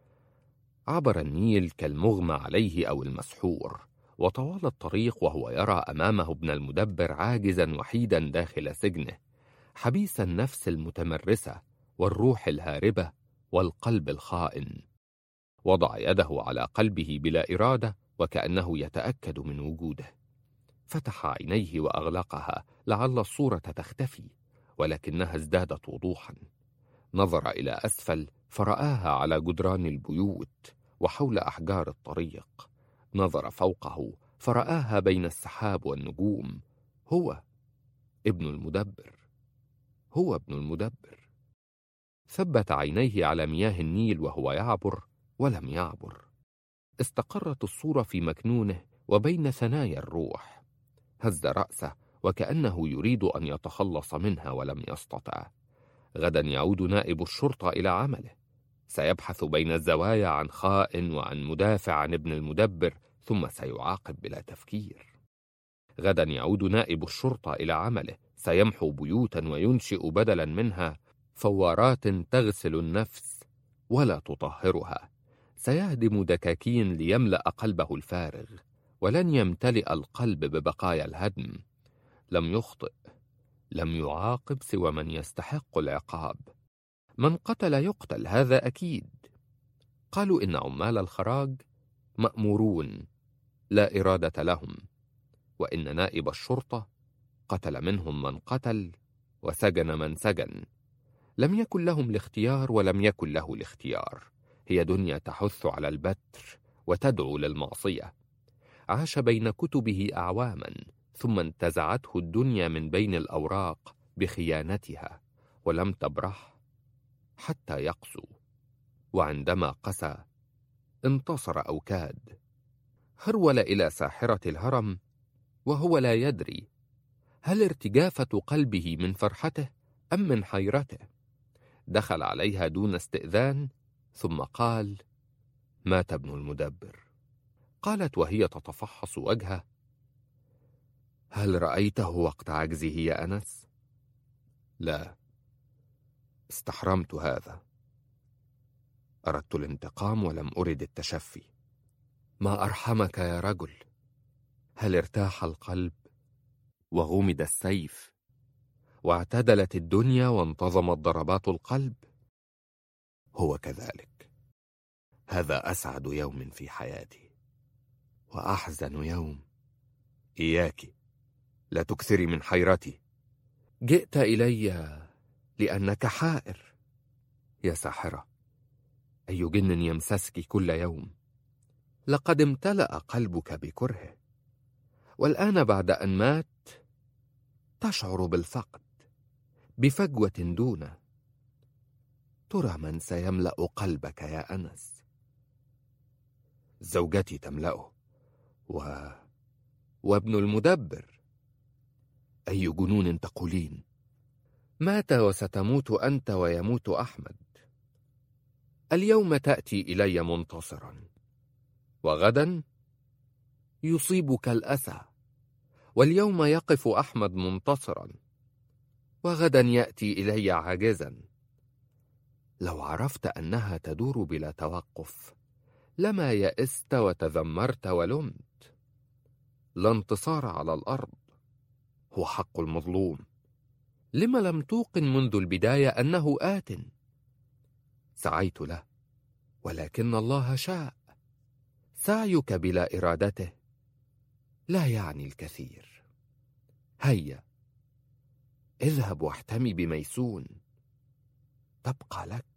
عبر النيل كالمغمى عليه أو المسحور، وطوال الطريق وهو يرى أمامه ابن المدبر عاجزا وحيدا داخل سجنه، حبيس النفس المتمرسة والروح الهاربة والقلب الخائن. وضع يده على قلبه بلا إرادة وكأنه يتأكد من وجوده. فتح عينيه وأغلقها لعل الصورة تختفي، ولكنها ازدادت وضوحا. نظر إلى أسفل فرآها على جدران البيوت وحول أحجار الطريق. نظر فوقه فرآها بين السحاب والنجوم. هو ابن المدبر، هو ابن المدبر. ثبت عينيه على مياه النيل وهو يعبر ولم يعبر. استقرت الصورة في مكنونه وبين ثنايا الروح. هز رأسه وكأنه يريد أن يتخلص منها ولم يستطع. غدا يعود نائب الشرطة إلى عمله. سيبحث بين الزوايا عن خائن وعن مدافع عن ابن المدبر، ثم سيعاقب بلا تفكير. غدا يعود نائب الشرطة إلى عمله. سيمحو بيوتا وينشئ بدلا منها فوارات تغسل النفس ولا تطهرها. سيهدم دكاكين ليملأ قلبه الفارغ، ولن يمتلئ القلب ببقايا الهدم. لم يخطئ، لم يعاقب سوى من يستحق العقاب. من قتل يقتل، هذا أكيد. قالوا إن عمال الخراج مأمورون لا إرادة لهم، وإن نائب الشرطة قتل منهم من قتل وسجن من سجن. لم يكن لهم الاختيار ولم يكن له الاختيار. هي دنيا تحث على البتر وتدعو للمعصية. عاش بين كتبه أعواما، ثم انتزعته الدنيا من بين الأوراق بخيانتها، ولم تبرح حتى يقسو. وعندما قسى انتصر أو كاد. هرول إلى ساحرة الهرم وهو لا يدري هل ارتجافة قلبه من فرحته أم من حيرته. دخل عليها دون استئذان ثم قال: مات ابن المدبر. قالت وهي تتفحص وجهه: هل رأيته وقت عجزه يا أنس؟ لا، استحرمت هذا. أردت الانتقام ولم أرد التشفي. ما أرحمك يا رجل. هل ارتاح القلب وغمد السيف واعتدلت الدنيا وانتظمت ضربات القلب؟ هو كذلك. هذا أسعد يوم في حياتي وأحزن يوم. إياك لا تكثري من حيرتي. جئت إلي لأنك حائر. يا ساحرة، أي جن يمسسك كل يوم؟ لقد امتلأ قلبك بكرهه، والآن بعد أن مات تشعر بالفقد، بفجوة دونه. ترى من سيملأ قلبك يا أنس؟ زوجتي تملأه، و... وابن المدبر. أي جنون تقولين؟ مات وستموت أنت ويموت أحمد. اليوم تأتي إلي منتصرا، وغدا يصيبك الأسى. واليوم يقف أحمد منتصرا، وغدا يأتي إلي عاجزا. لو عرفت أنها تدور بلا توقف لما يئست وتذمرت ولمت. لا انتصار على الأرض، هو حق المظلوم. لما لم توقن منذ البداية أنه آت؟ سعيت له، ولكن الله شاء. سعيك بلا إرادته لا يعني الكثير. هيا اذهب واحتمي بميسون، تبقى لك،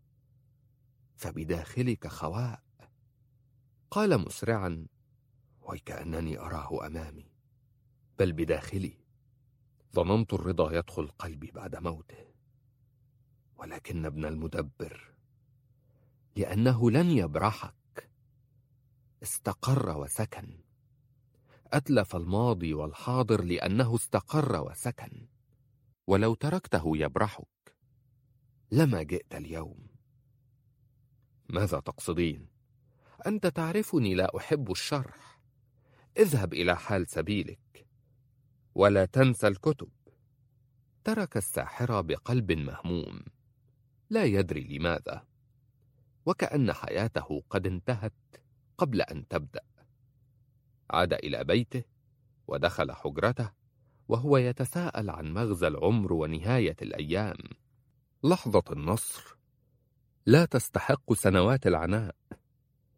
فبداخلك خواء. قال مسرعا: وكأنني أراه أمامي، بل بداخلي. ظننت الرضا يدخل قلبي بعد موته، ولكن ابن المدبر لأنه لن يبرحك استقر وسكن. أتلف الماضي والحاضر لأنه استقر وسكن. ولو تركته يبرحك لما جئت اليوم. ماذا تقصدين؟ أنت تعرفني لا أحب الشرح. اذهب إلى حال سبيلك ولا تنسى الكتب. ترك الساحرة بقلب مهموم لا يدري لماذا، وكأن حياته قد انتهت قبل أن تبدأ. عاد إلى بيته ودخل حجرته وهو يتساءل عن مغزى العمر ونهاية الأيام. لحظة النصر لا تستحق سنوات العناء،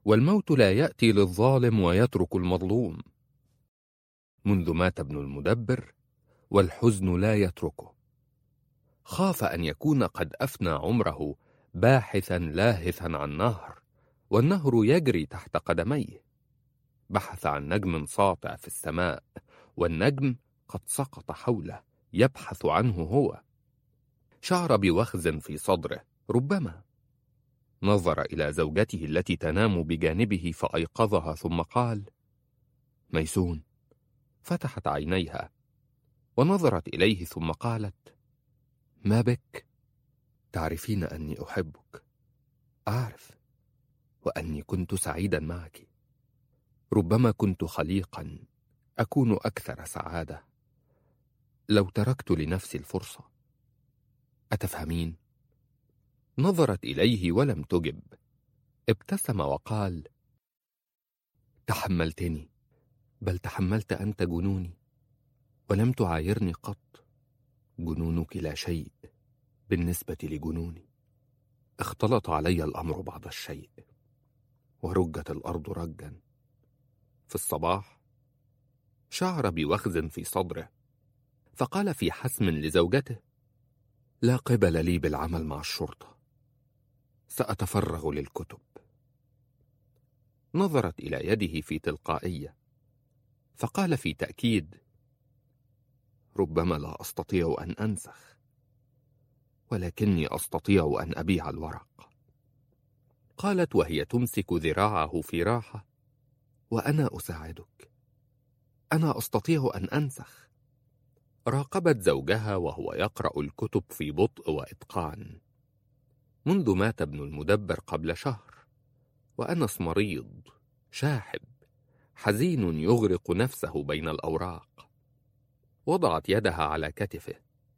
والموت لا يأتي للظالم ويترك المظلوم. منذ مات ابن المدبر والحزن لا يتركه. خاف أن يكون قد أفنى عمره باحثا لاهثا عن نهر، والنهر يجري تحت قدميه. بحث عن نجم ساطع في السماء، والنجم قد سقط حوله يبحث عنه هو. شعر بوخز في صدره، ربما. نظر إلى زوجته التي تنام بجانبه فأيقظها، ثم قال: ميسون. فتحت عينيها ونظرت إليه، ثم قالت: ما بك؟ تعرفين أني أحبك. أعرف، وأني كنت سعيدا معك. ربما كنت خليقا أكون أكثر سعادة لو تركت لنفسي الفرصة. أتفهمين؟ نظرت إليه ولم تجب. ابتسم وقال: تحملتني، بل تحملت أنت جنوني، ولم تعايرني قط. جنونك لا شيء بالنسبة لجنوني. اختلط علي الأمر بعض الشيء، ورجت الأرض رجا. في الصباح شعر بوخز في صدره، فقال في حسم لزوجته: لا قبل لي بالعمل مع الشرطة، سأتفرغ للكتب. نظرت إلى يده في تلقائية، فقال في تأكيد: ربما لا أستطيع أن أنسخ، ولكني أستطيع أن أبيع الورق. قالت وهي تمسك ذراعه في راحة: وأنا أساعدك، أنا أستطيع أن أنسخ. راقبت زوجها وهو يقرأ الكتب في بطء وإتقان. منذ مات ابن المدبر قبل شهر، وأنس مريض شاحب حزين يغرق نفسه بين الأوراق. وضعت يدها على كتفه،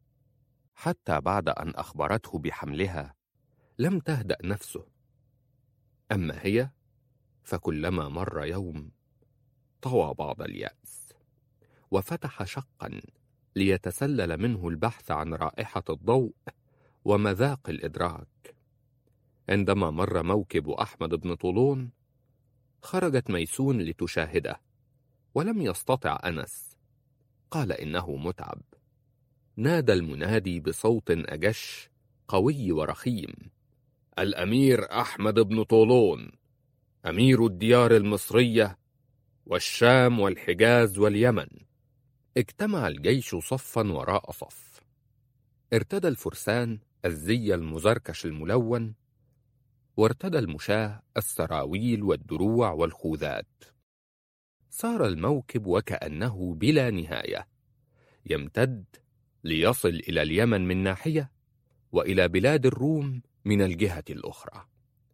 حتى بعد أن أخبرته بحملها لم تهدأ نفسه. أما هي فكلما مر يوم طوى بعض اليأس، وفتح شقا ليتسلل منه البحث عن رائحة الضوء ومذاق الإدراك. عندما مر موكب أحمد بن طولون خرجت ميسون لتشاهده، ولم يستطع أنس. قال إنه متعب. نادى المنادي بصوت أجش قوي ورخيم: الأمير أحمد بن طولون، أمير الديار المصرية والشام والحجاز واليمن. اجتمع الجيش صفا وراء صف. ارتدى الفرسان الزي المزركش الملون، وارتدى المشاة السراويل والدروع والخوذات. سار الموكب وكأنه بلا نهاية، يمتد ليصل إلى اليمن من ناحية، وإلى بلاد الروم من الجهة الأخرى.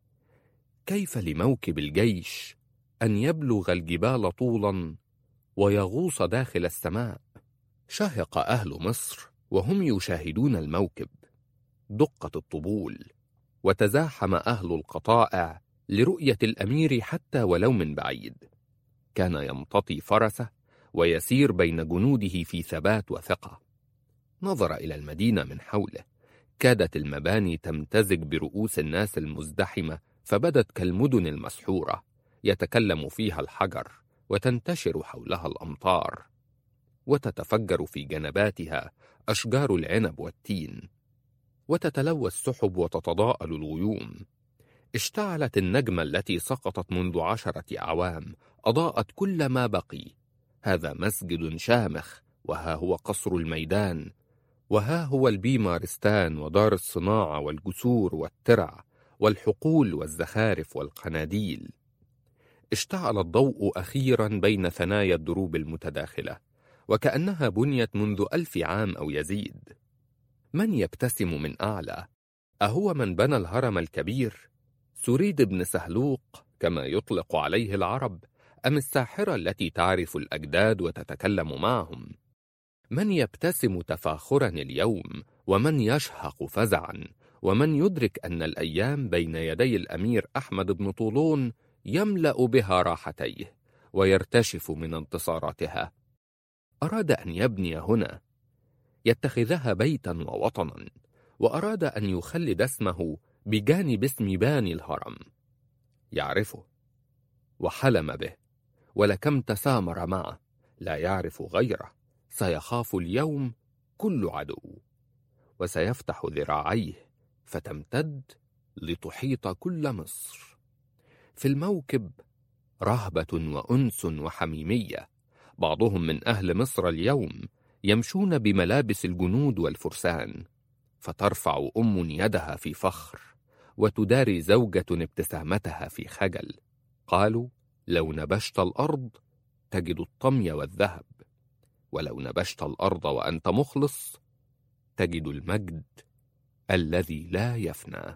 كيف لموكب الجيش أن يبلغ الجبال طولا ويغوص داخل السماء؟ شهق أهل مصر وهم يشاهدون الموكب. دقت الطبول، وتزاحم أهل القطائع لرؤية الأمير حتى ولو من بعيد. كان يمتطي فرسه ويسير بين جنوده في ثبات وثقة. نظر إلى المدينة من حوله، كادت المباني تمتزج برؤوس الناس المزدحمة، فبدت كالمدن المسحورة يتكلم فيها الحجر، وتنتشر حولها الأمطار، وتتفجر في جنباتها أشجار العنب والتين، وتتلوى السحب وتتضاءل الغيوم. اشتعلت النجمة التي سقطت منذ عشرة أعوام، أضاءت كل ما بقي. هذا مسجد شامخ، وها هو قصر الميدان، وها هو البيمارستان ودار الصناعة والجسور والترع والحقول والزخارف والقناديل. اشتعل الضوء أخيرا بين ثنايا الدروب المتداخلة، وكأنها بنيت منذ ألف عام أو يزيد. من يبتسم من أعلى؟ أهو من بنى الهرم الكبير، سريد بن سهلوق كما يطلق عليه العرب، أم الساحرة التي تعرف الأجداد وتتكلم معهم؟ من يبتسم تفاخرا اليوم، ومن يشهق فزعا، ومن يدرك أن الأيام بين يدي الأمير أحمد بن طولون يملأ بها راحتيه ويرتشف من انتصاراتها. أراد أن يبني هنا، يتخذها بيتا ووطنا، وأراد أن يخلد اسمه بجانب اسم باني الهرم. يعرفه، وحلم به، ولكم تسامر معه، لا يعرف غيره، سيخاف اليوم كل عدو، وسيفتح ذراعيه فتمتد لتحيط كل مصر. في الموكب رهبة وأنس وحميمية، بعضهم من أهل مصر اليوم يمشون بملابس الجنود والفرسان، فترفع أم يدها في فخر، وتداري زوجة ابتسامتها في خجل. قالوا: لو نبشت الأرض تجد الطمي والذهب، ولو نبشت الأرض وأنت مخلص تجد المجد الذي لا يفنى.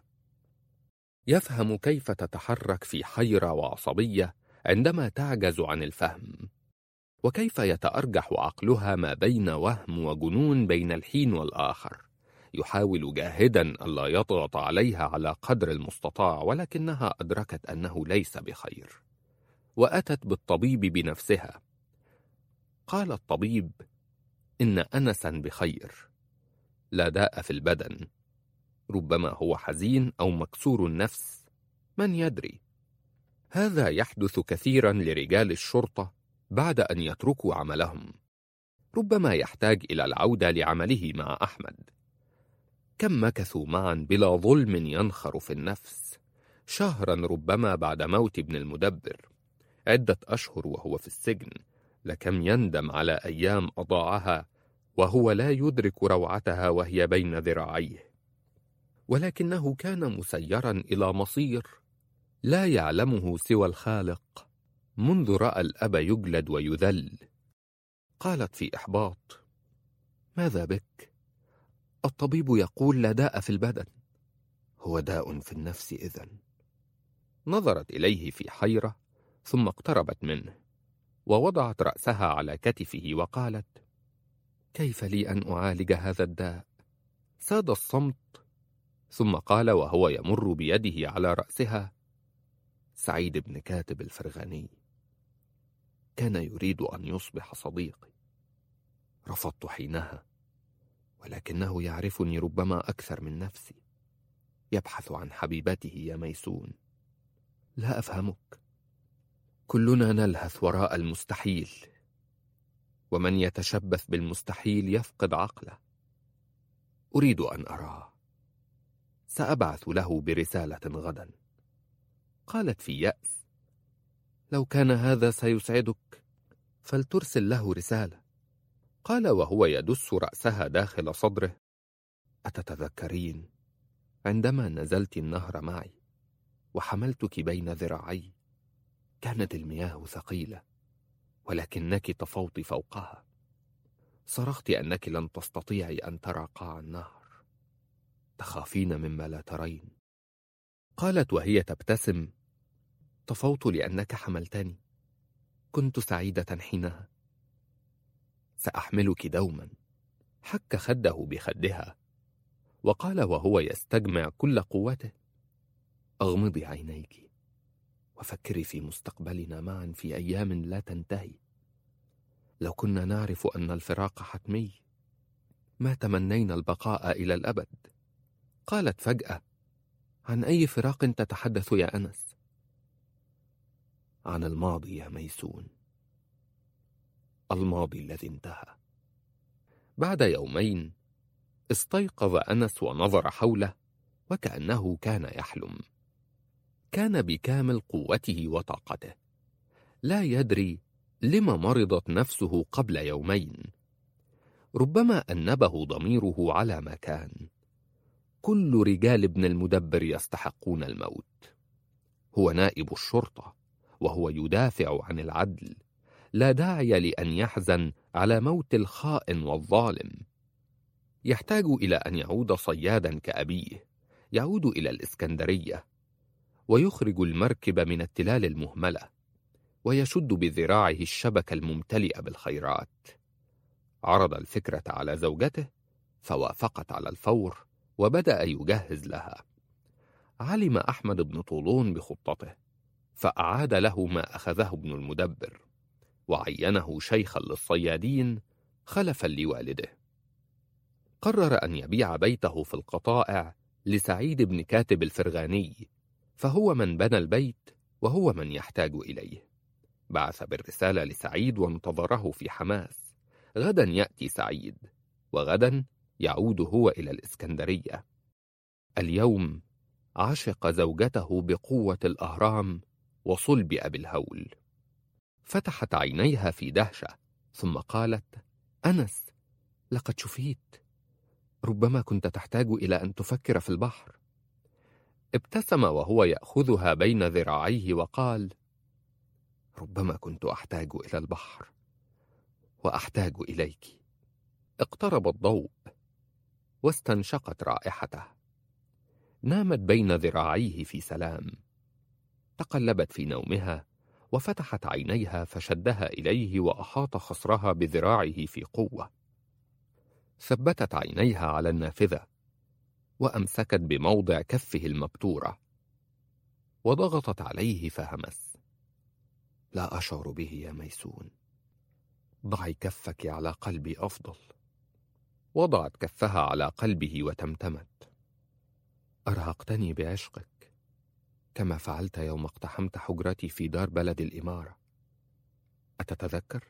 يفهم كيف تتحرك في حيرة وعصبية عندما تعجز عن الفهم، وكيف يتأرجح عقلها ما بين وهم وجنون بين الحين والآخر. يحاول جاهدا ألا يضغط عليها على قدر المستطاع، ولكنها أدركت أنه ليس بخير، وأتت بالطبيب بنفسها. قال الطبيب: إن أنسا بخير، لا داء في البدن، ربما هو حزين أو مكسور النفس، من يدري. هذا يحدث كثيرا لرجال الشرطة بعد أن يتركوا عملهم، ربما يحتاج إلى العودة لعمله مع أحمد. كم مكثوا معا بلا ظلم ينخر في النفس، شهرا ربما بعد موت ابن المدبر، عدة أشهر وهو في السجن. لكم يندم على أيام أضاعها وهو لا يدرك روعتها وهي بين ذراعيه، ولكنه كان مسيرا إلى مصير لا يعلمه سوى الخالق منذ رأى الأب يجلد ويذل. قالت في إحباط: ماذا بك؟ الطبيب يقول لا داء في البدن، هو داء في النفس إذن. نظرت إليه في حيرة، ثم اقتربت منه ووضعت رأسها على كتفه وقالت: كيف لي أن أعالج هذا الداء؟ ساد الصمت، ثم قال وهو يمر بيده على رأسها: سعيد بن كاتب الفرغاني كان يريد أن يصبح صديقي. رفضت حينها، ولكنه يعرفني ربما أكثر من نفسي، يبحث عن حبيبته يا ميسون. لا أفهمك، كلنا نلهث وراء المستحيل، ومن يتشبث بالمستحيل يفقد عقله. أريد أن أراه، سأبعث له برسالة غدا. قالت في يأس: لو كان هذا سيسعدك فلترسل له رسالة. قال وهو يدس رأسها داخل صدره: أتتذكرين عندما نزلت النهر معي وحملتك بين ذراعي؟ كانت المياه ثقيلة، ولكنك طفوت فوقها، صرخت أنك لن تستطيعي أن ترى قاع النهر، تخافين مما لا ترين. قالت وهي تبتسم: طفوت لأنك حملتني، كنت سعيدة حينها، سأحملك دوما. حك خده بخدها وقال وهو يستجمع كل قوته: أغمضي عينيك وفكري في مستقبلنا معا في أيام لا تنتهي. لو كنا نعرف أن الفراق حتمي ما تمنينا البقاء إلى الأبد. قالت فجأة: عن أي فراق تتحدث يا أنس؟ عن الماضي يا ميسون، الماضي الذي انتهى. بعد يومين استيقظ أنس ونظر حوله وكأنه كان يحلم. كان بكامل قوته وطاقته، لا يدري لما مرضت نفسه قبل يومين. ربما أنبه ضميره على ما كان. كل رجال ابن المدبر يستحقون الموت. هو نائب الشرطة وهو يدافع عن العدل، لا داعي لأن يحزن على موت الخائن والظالم. يحتاج إلى أن يعود صيادا كأبيه، يعود إلى الإسكندرية ويخرج المركب من التلال المهملة، ويشد بذراعه الشبك الممتلئ بالخيرات. عرض الفكرة على زوجته فوافقت على الفور، وبدأ يجهز لها. علم أحمد بن طولون بخطته، فأعاد له ما أخذه ابن المدبر، وعينه شيخا للصيادين خلفا لوالده. قرر أن يبيع بيته في القطائع لسعيد بن كاتب الفرغاني، فهو من بنى البيت وهو من يحتاج إليه. بعث بالرسالة لسعيد وانتظره في حماس. غدا يأتي سعيد، وغدا يعود هو إلى الإسكندرية. اليوم عشق زوجته بقوة الأهرام وصلب أبي الهول. فتحت عينيها في دهشة، ثم قالت: أنس، لقد شفيت. ربما كنت تحتاج إلى أن تفكر في البحر. ابتسم وهو يأخذها بين ذراعيه وقال: ربما كنت أحتاج إلى البحر وأحتاج إليك. اقترب الضوء واستنشقت رائحته. نامت بين ذراعيه في سلام. تقلبت في نومها وفتحت عينيها فشدها إليه وأحاط خصرها بذراعه في قوة. ثبتت عينيها على النافذة وأمسكت بموضع كفه المبتورة وضغطت عليه فهمس: لا أشعر به يا ميسون، ضعي كفك على قلبي أفضل. وضعت كفها على قلبه وتمتمت: أرهقتني بعشقك كما فعلت يوم اقتحمت حجرتي في دار بلد الإمارة، أتتذكر؟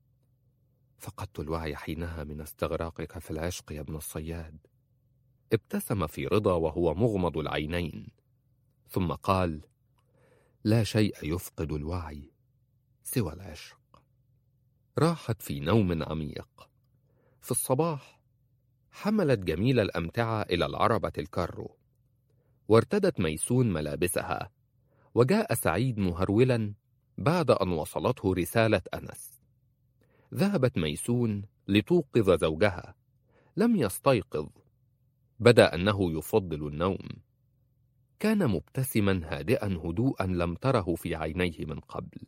فقدت الوعي حينها من استغراقك في العشق يا ابن الصياد. ابتسم في رضا وهو مغمض العينين، ثم قال: لا شيء يفقد الوعي سوى العشق. راحت في نوم عميق. في الصباح حملت جميل الأمتعة إلى العربة الكارو، وارتدت ميسون ملابسها، وجاء سعيد مهرولا بعد أن وصلته رسالة أنس. ذهبت ميسون لتوقظ زوجها، لم يستيقظ، بدا أنه يفضل النوم. كان مبتسما هادئا هدوءا لم تره في عينيه من قبل.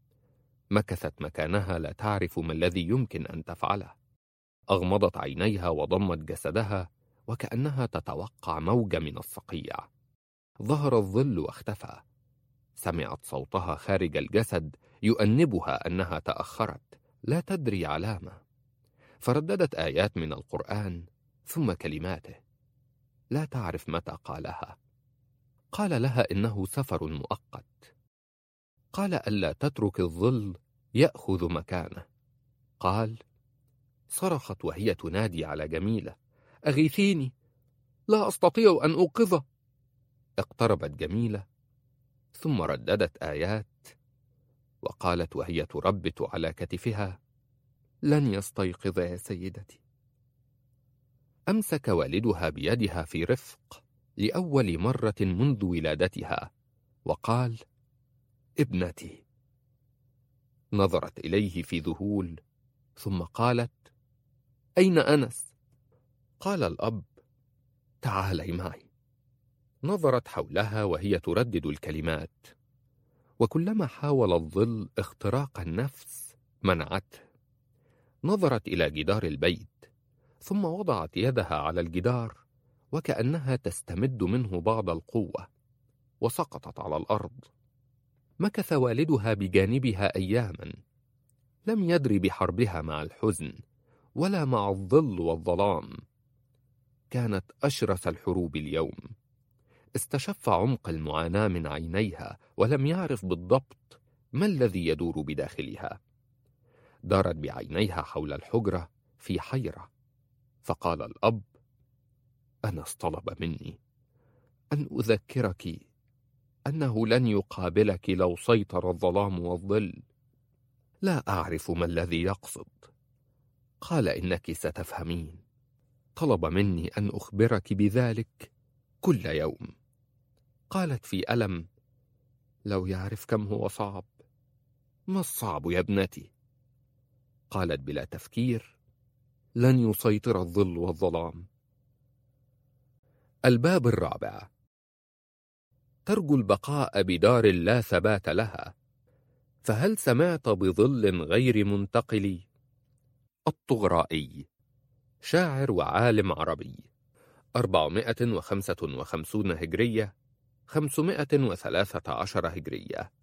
مكثت مكانها لا تعرف ما الذي يمكن أن تفعله. أغمضت عينيها وضمت جسدها وكأنها تتوقع موج من الصقيع. ظهر الظل واختفى. سمعت صوتها خارج الجسد يؤنبها أنها تأخرت، لا تدري علامة. فرددت آيات من القرآن ثم كلماته، لا تعرف متى قالها. قال لها إنه سفر مؤقت. قال ألا تترك الظل يأخذ مكانه. قال: صرخت وهي تنادي على جميلة: أغيثيني، لا أستطيع أن أوقظه. اقتربت جميلة ثم رددت آيات، وقالت وهي تربت على كتفها: لن يستيقظ يا سيدتي. أمسك والدها بيدها في رفق لأول مرة منذ ولادتها وقال: ابنتي. نظرت إليه في ذهول ثم قالت: أين أنس؟ قال الأب: تعالي معي. نظرت حولها وهي تردد الكلمات، وكلما حاول الظل اختراق النفس منعته. نظرت إلى جدار البيت ثم وضعت يدها على الجدار وكأنها تستمد منه بعض القوة، وسقطت على الأرض. مكث والدها بجانبها أياما، لم يدر بحربها مع الحزن ولا مع الظل والظلام. كانت أشرس الحروب اليوم. استشف عمق المعاناة من عينيها ولم يعرف بالضبط ما الذي يدور بداخلها. دارت بعينيها حول الحجرة في حيرة. فقال الأب: أنس طلب مني أن أذكرك أنه لن يقابلك لو سيطر الظلام والظل. لا أعرف ما الذي يقصد. قال إنك ستفهمين. طلب مني أن أخبرك بذلك كل يوم. قالت في ألم: لو يعرف كم هو صعب. ما الصعب يا ابنتي؟ قالت بلا تفكير: لن يسيطر الظل والظلام. الباب الرابع. ترجو البقاء بدار لا ثبات لها، فهل سمعت بظل غير منتقل؟ الطغرائي، شاعر وعالم عربي، أربعمائة وخمسة وخمسين هجرية، خمسمائة وثلاثة عشر هجرية.